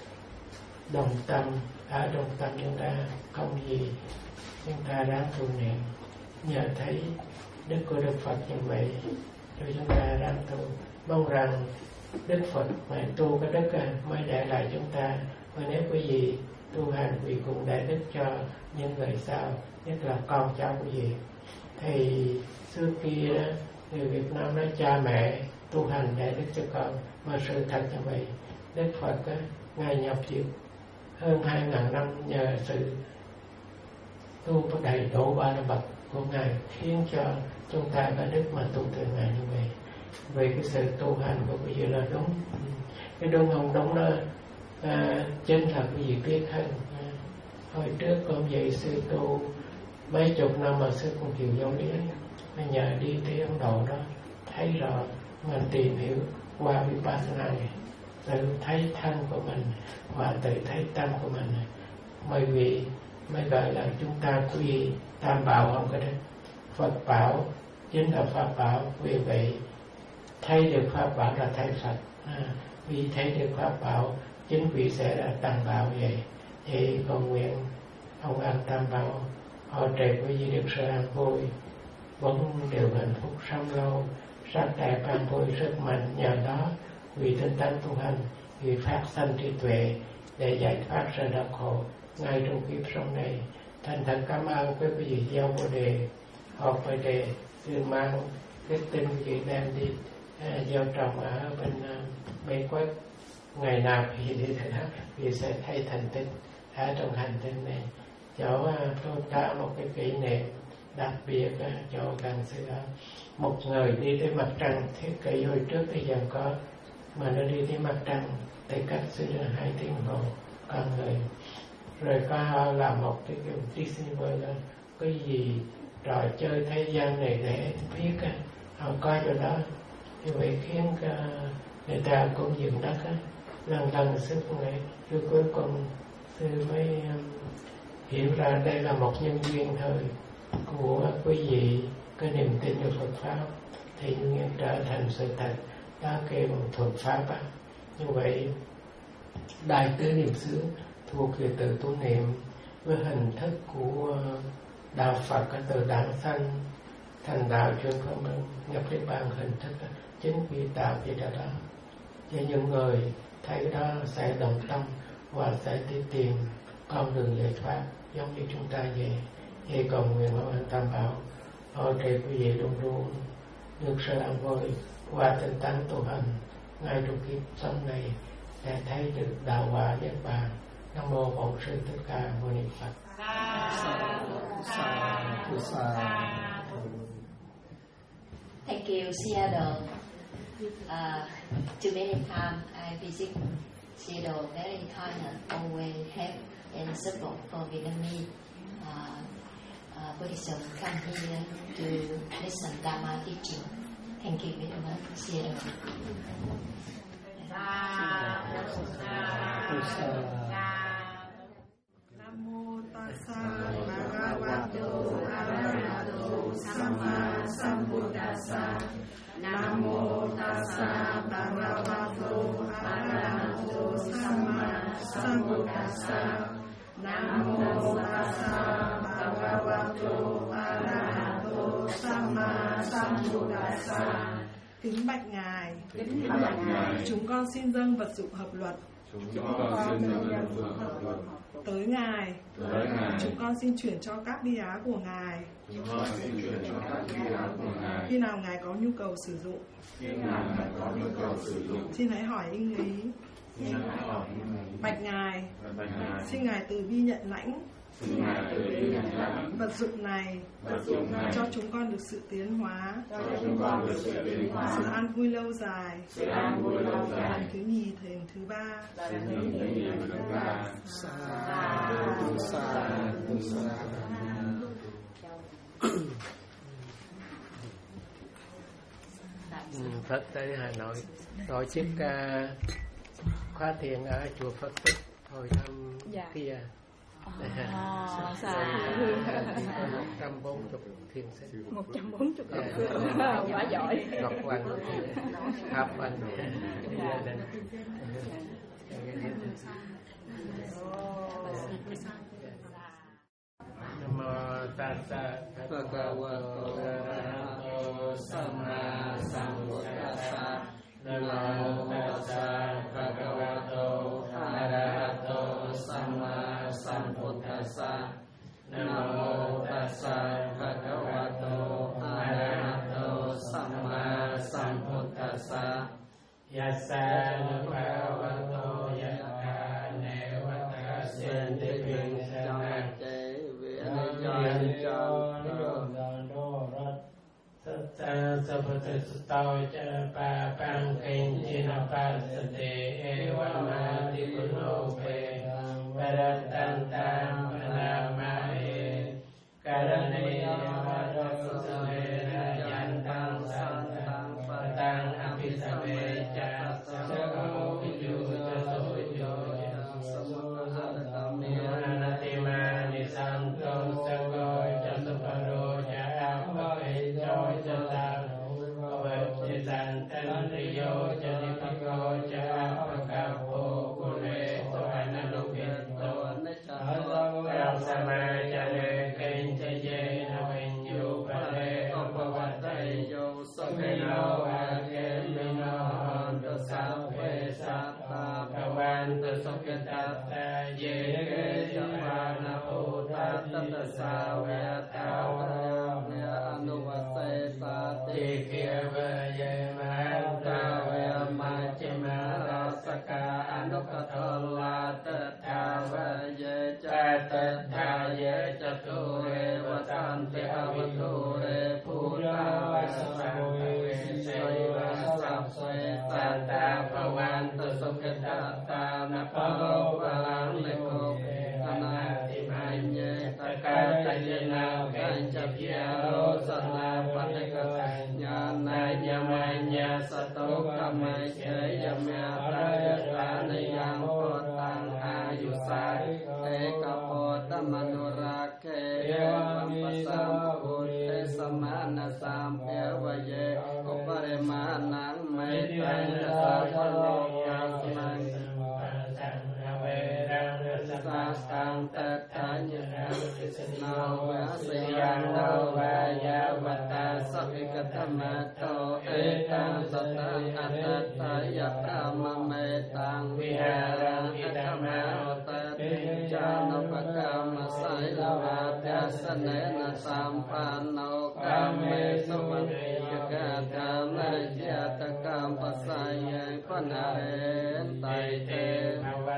đồng tâm, ở đồng tâm chúng ta không gì, chúng ta ráng tu niệm, nhờ thấy đức của Đức Phật như vậy, rồi chúng ta ráng tu. Mong rằng Đức Phật mà tu cái đức mới để lại chúng ta. Và nếu quý vị tu hành, quý vị cũng để đức cho những người sau, nhất là con cháu quý vị. Thì xưa kia đó, người Việt Nam nói cha mẹ tu hành để đức cho con, mà sự thật như vậy. Đức Phật á, ngài nhập diệu hơn hai ngàn năm nhờ sự tu có đầy đủ ba la mật của ngài, khiến cho chúng ta có đức mà tu từ ngài như vậy. Về cái sự tu hành của quý vị là đúng. Cái đúng không đúng đó à, chính là quý vị biết hơn. À, hồi trước con dạy sư tu mấy chục năm mà sư cũng chịu giáo lý, mà nhờ đi tới Ấn Độ đó thấy rõ, mà tìm hiểu qua Vipassana này, tự thấy thân của mình và tự thấy tâm của mình, bởi vì mới gọi là chúng ta quy tam bảo không có đấy. Phật bảo chính là pháp bảo, vì vậy thấy được pháp bảo là thấy Phật. À, vì thấy được pháp bảo chính vì sẽ là tam bảo vậy. Thì cầu nguyện ông ăn tam bảo, họ trề quý vị được sự an vui, vẫn đều hạnh phúc sống lâu, sắc đẹp an vui rất mạnh. Nhờ đó vì tinh tấn tu hành, vì phát sanh trí tuệ để giải thoát sự đau khổ ngay trong kiếp sống này. Thành thật cảm ơn quý vị gieo Bồ Đề, học Bồ Đề, sư mang đức tin quý vị đem đi à, gieo trồng ở bên uh, Mỹ Quốc. Ngày nào thì đi thế đó, vì sẽ thấy thành tích ở trong hành tinh này. cháu tôi đã một cái kỷ niệm đặc biệt cho gần xưa. Một người đi tới mặt trăng, thế kỷ hồi trước thì giờ có, mà nó đi tới mặt trăng tới cách xưa hai tiếng hồ con người. Rồi có làm một cái kiểu Disney World là cái gì trò chơi thế gian này để biết họ coi cho đó. Như vậy khiến người ta cũng dừng đất á, lần lần sức này, rồi cuối cùng sư mới um, hiểu ra đây là một nhân duyên thôi của quý vị có niềm tin vào Phật pháp thì nhiên trở thành sự thật. Đó kêu bằng thuật pháp á. Như vậy đại tứ niệm xứ thuộc về từ tu niệm với hình thức của đạo Phật cái từ đản sanh thành đạo truyền không nhập đến bằng hình thức đó. Chính vì tạo về đó đó. Cho những người thấy đó sẽ đồng tâm và sẽ đi tìm con đường giải thoát giống như chúng ta vậy. Vậy cầu nguyện Bảo An Tam Bảo hỗ trợ quý vị luôn luôn được sự an vui và tinh tấn tu hành ngay trong kiếp sống này để thấy được đạo quả niết bàn. Nam mô Bổn Sư Thích Ca Mâu Ni Phật. Thank you, Seattle. Uh, too many times I visit Seattle, very kind, always help and support for Vietnamese uh, uh, Buddhism come here to listen Dharma teaching. Thank you very much, Seattle. Namo tassa bhagavato arahato samma sambuddhassa. Namo tassa bhagavato arahato samma sambuddhassa. Namo tassa bhagavato arahato samma sambuddhassa. Kính bạch ngài, kính bạch ngài, chúng con xin dâng vật dụng hợp luật. Chúng con xin dâng vật dụng hợp luật tới ngài. Tới ngài. Chúng con xin chuyển cho các bi á của ngài. Chúng con xin chuyển cho các bi á của ngài. Khi nào ngài có nhu cầu sử dụng. Khi nào ngài có nhu cầu sử dụng. Xin hãy hỏi ưng ý. Xin hãy hỏi ưng ý. Bạch ngài, bạch ngài, xin ngài từ bi nhận lãnh. Xin ngài từ bi nhận lãnh vật dụng này. Vật dụng này cho chúng con được sự tiến hóa. Cho chúng con được sự tiến hóa. Sự an vui lâu dài. Sự an vui lâu dài. Lần thứ nhì thềm thứ ba. Lần thứ nhì thềm thứ ba. Phật tới Hà Nội tổ chức uh, khóa thiền ở chùa Phật Tích hồi năm dạ. kia. À, một trăm bốn mươi thiền sinh. một trăm bốn mươi thiền sinh. Quá giỏi. Ngọc Hoàng, Pháp Anh, gia đình. Namo tassa bhagavato arahato samma sambuddhassa. Namo tassa bhagavato arahato samma sambuddhassa. Namo tassa bhagavato arahato samma sambuddhassa. Yassa bhagavato yatta nevata sendipin sanate vianjan cho đường đô rát Satta sabbata sattao cha pa pang kinh china pa sate ewa ma di kuno pe paratan tam panama e karane yamada susavena yantang santang patang apisave cha sago vijuta sojo samuhanati mani santo sago cha saparo cha apae cho cha tano vajje santan riyo cha dipako cha apakapo kule to analupito Rao sama cha le keng cha ye na wen yu pa le opavatai yo sokeno ake mino hondo sape sapa kawan to soketata ye ke yamana puta tata sawe tawa me anuvase sati kieva ye mahanta ve machima rasaka anukatola tatawa ye cha tata ye chatu re vasante avatu re puta vasawe seva sapse santa bhavantu sukhita napalo valang neko anati manye takatayena kanchapyaro sana patekatanya nayamanya sato kamaya yamya nayam potang ayusai ekapota manurake vampasam putte samana sampya vaye uparemanang maitang dasapano yasmang Sastang tatanya Nawa sayang nawa yavata Savikatamato etang satang atataya Pramametang viharang akamaota Janapakama sailava Pyasanena sampano Kame suvanyakatama Jatakam pasayang panaren Taite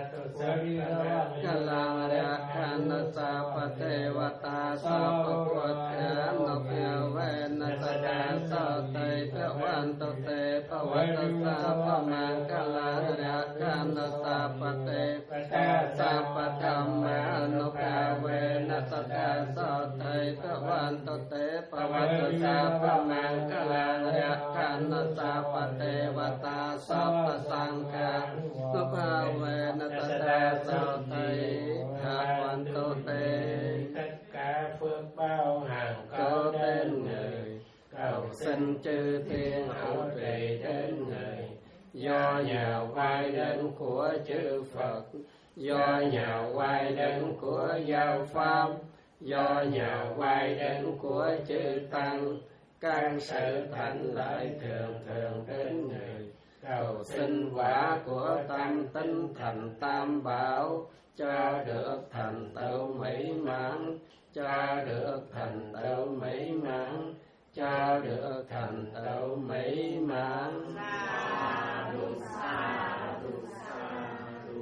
Kalang rakana sapate vata sapapotya nopya vena sada satai tavanto te pavata sapamang kalang rakana sapate sapatamma nopya vena sada satai tavanto te pavata sapamang kalang rakana sapate vata sapasangka nopya vena sada sao tây hạ quan tô tê tất cả phước bao hàng có tên người cầu xin chư thiên hậu trì đến người do nhờ vai đến của chư Phật do nhờ vai đến của giáo pháp do nhờ vai đến của chư tăng can sự thành lợi thường thường đến người cầu xin quả của tam tinh thành tam bảo cho được thành tựu mỹ mãn cho được thành tựu mỹ mãn cho được thành tựu mỹ mãn. Sa du sa du sa du.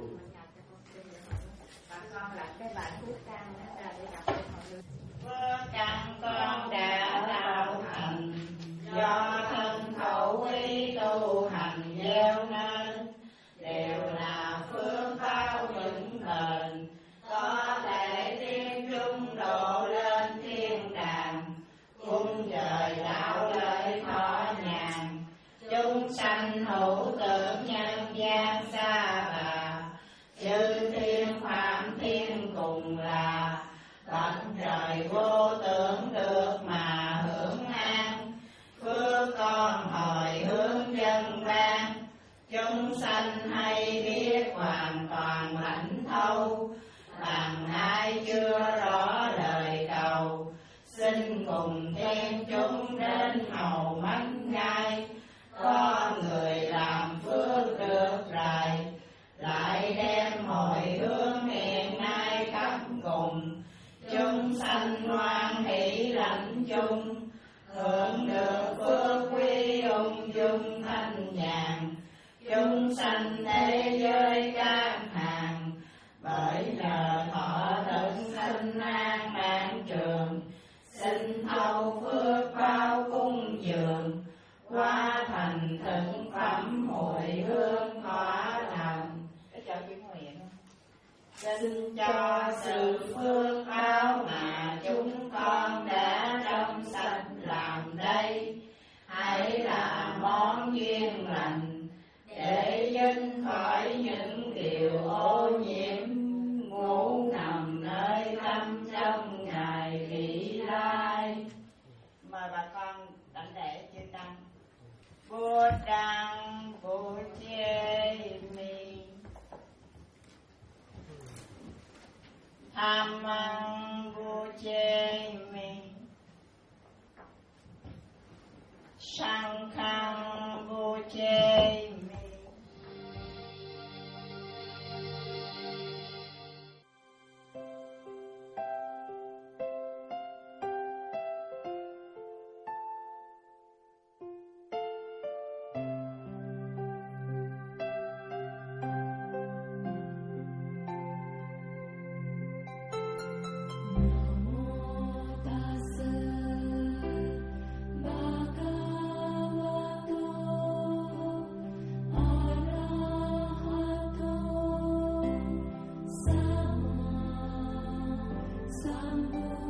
Bà con làm cái bài phước căn đó ra để đọc cho mọi người. Phước căn con đã đạo thành do thân khẩu ý tu hành gieo nên đều là phương pháp vững bền có thể tiên trung độ lên thiên đàng cung trời đạo lợi thọ nhàn chúng sanh hữu tưởng nhân gian xa bà chư thiên phạm thiên cùng là bậc trời vô tưởng được mà hưởng an phước con hồi hướng dân ban chúng sanh hay biết hoàn toàn lãnh thâu bằng ai chưa rõ lời cầu xin cùng thêm chúng đến hầu mánh gai có người làm phước được rày lại đem hồi hướng hiện nay khắp cùng chúng sanh hoan hỷ lãnh chung hưởng được phước quý ung dung thanh nhàn chúng sanh thế giới can hàng bởi nhờ thọ thực sinh an mạng trường xin thâu phước bao cung dường qua thành thực phẩm hồi hương thỏa lòng để cho chữ nguyện xin cho sự phước báo mà chúng con đã trong sạch làm đây hãy là món duyên lành để dứt khỏi những điều ô nhiễm ngủ nằm nơi tâm trong ngày vị lai. Mời bà con đảnh lễ chư tăng. Buddhang Puchemi Dhammang Puchemi Sanghang Puchemi. Sambuddhassa